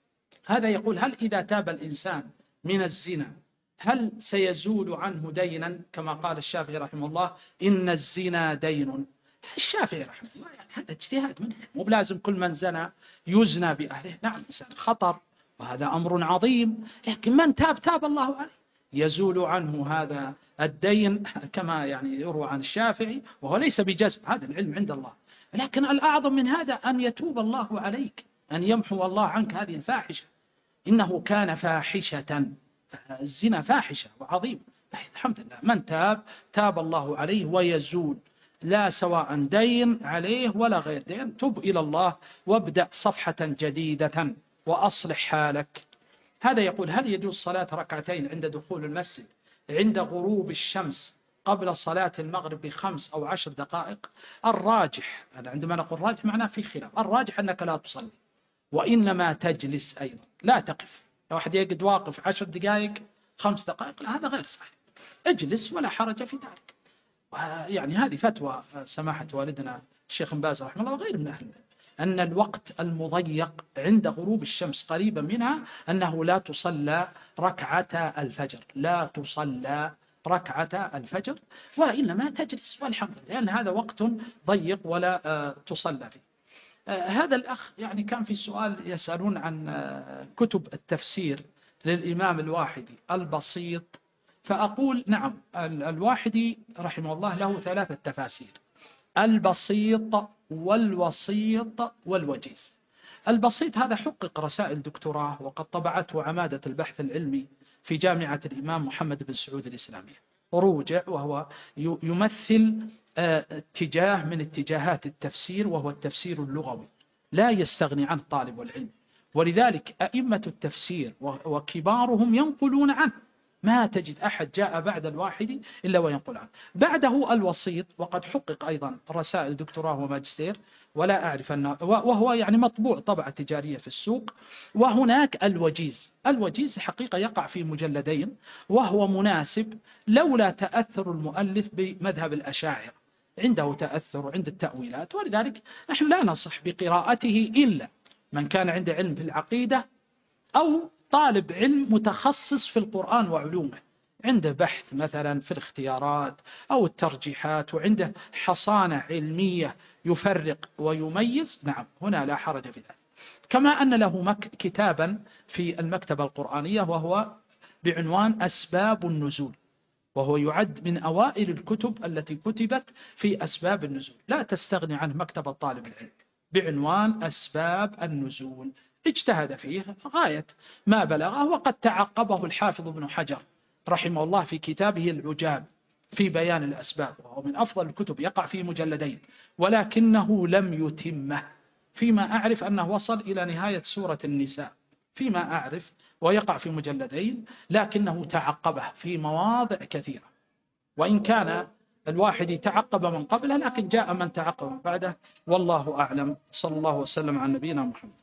هذا يقول هل إذا تاب الإنسان من الزنا هل سيزول عنه دينا؟ كما قال الشافعي رحمه الله إن الزنا دين. الشافعي رحمه الله يعني هذا اجتهاد منه، مو بلازم كل من زنى يزنى بأهله. نعم إنسان خطر وهذا أمر عظيم، لكن من تاب تاب الله عليه، يزول عنه هذا الدين كما يعني يروى عن الشافعي، وهو ليس بجزم، هذا العلم عند الله. لكن الأعظم من هذا أن يتوب الله عليك، أن يمحو الله عنك هذه الفاحشة. إنه كان فاحشة، الزنا فاحشة وعظيم. الحمد لله من تاب تاب الله عليه ويزول، لا سواء دين عليه ولا غير دين. تب إلى الله وابدأ صفحة جديدة وأصلح حالك. هذا يقول هل يجوز صلاة ركعتين عند دخول المسجد عند غروب الشمس قبل صلاة المغرب بخمس أو عشر دقائق؟ الراجح، عندما نقول راجح معناه في خلاف، الراجح أنك لا تصلي، وإنما تجلس أيضا لا تقف. لو أحد يقعد واقف عشر دقائق خمس دقائق لا، هذا غير صحيح، اجلس ولا حرج في ذلك. يعني هذه فتوى سماحة والدنا الشيخ بن باز رحمه الله وغير من أهل العلم، أن الوقت المضيق عند غروب الشمس قريبا منها أنه لا تصلى ركعة الفجر، لا تصلى ركعة الفجر، وإنما تجلس والحمد لله، لأن هذا وقت ضيق ولا تصلى فيه. هذا الأخ يعني كان في سؤال يسألون عن كتب التفسير للإمام الواحدي البسيط، فأقول نعم الواحدي رحمه الله له ثلاثة تفاسير: البسيط والوسيط والوجيز. البسيط هذا حقق رسائل دكتوراه وقد طبعته عمادة البحث العلمي في جامعة الإمام محمد بن سعود الإسلامية، روجع، وهو يمثل اتجاه من اتجاهات التفسير، وهو التفسير اللغوي لا يستغني عنه طالب العلم. ولذلك أئمة التفسير وكبارهم ينقلون عنه، ما تجد أحد جاء بعد الواحد إلا وينقل عنه. بعده الوسيط، وقد حقق أيضا رسائل دكتوراه وماجستير، ولا أعرف أنه، وهو يعني مطبوع طبعة تجارية في السوق. وهناك الوجيز، الوجيز حقيقة يقع في مجلدين، وهو مناسب لولا تأثر المؤلف بمذهب الأشاعرة، عنده تأثر عند التأويلات، ولذلك نحن لا نصح بقراءته إلا من كان عنده علم في العقيدة، أو طالب علم متخصص في القرآن وعلومه، عنده بحث مثلا في الاختيارات أو الترجيحات، وعنده حصانة علمية يفرق ويميز، نعم هنا لا حرج في ذلك. كما أن له مك كتابا في المكتبة القرآنية، وهو بعنوان أسباب النزول، وهو يعد من أوائل الكتب التي كتبت في أسباب النزول، لا تستغني عنه مكتبة طالب العلم، بعنوان أسباب النزول. اجتهد فيه غاية ما بلغه، وقد تعقبه الحافظ ابن حجر رحمه الله في كتابه العجاب في بيان الأسباب، وهو من أفضل الكتب، يقع في مجلدين، ولكنه لم يتمه. فيما أعرف أنه وصل إلى نهاية سورة النساء فيما أعرف، ويقع في مجلدين، لكنه تعقبه في مواضع كثيرة، وإن كان الواحد تعقب من قبله، لكن جاء من تعقب بعده، والله أعلم. صلى الله وسلم على نبينا محمد.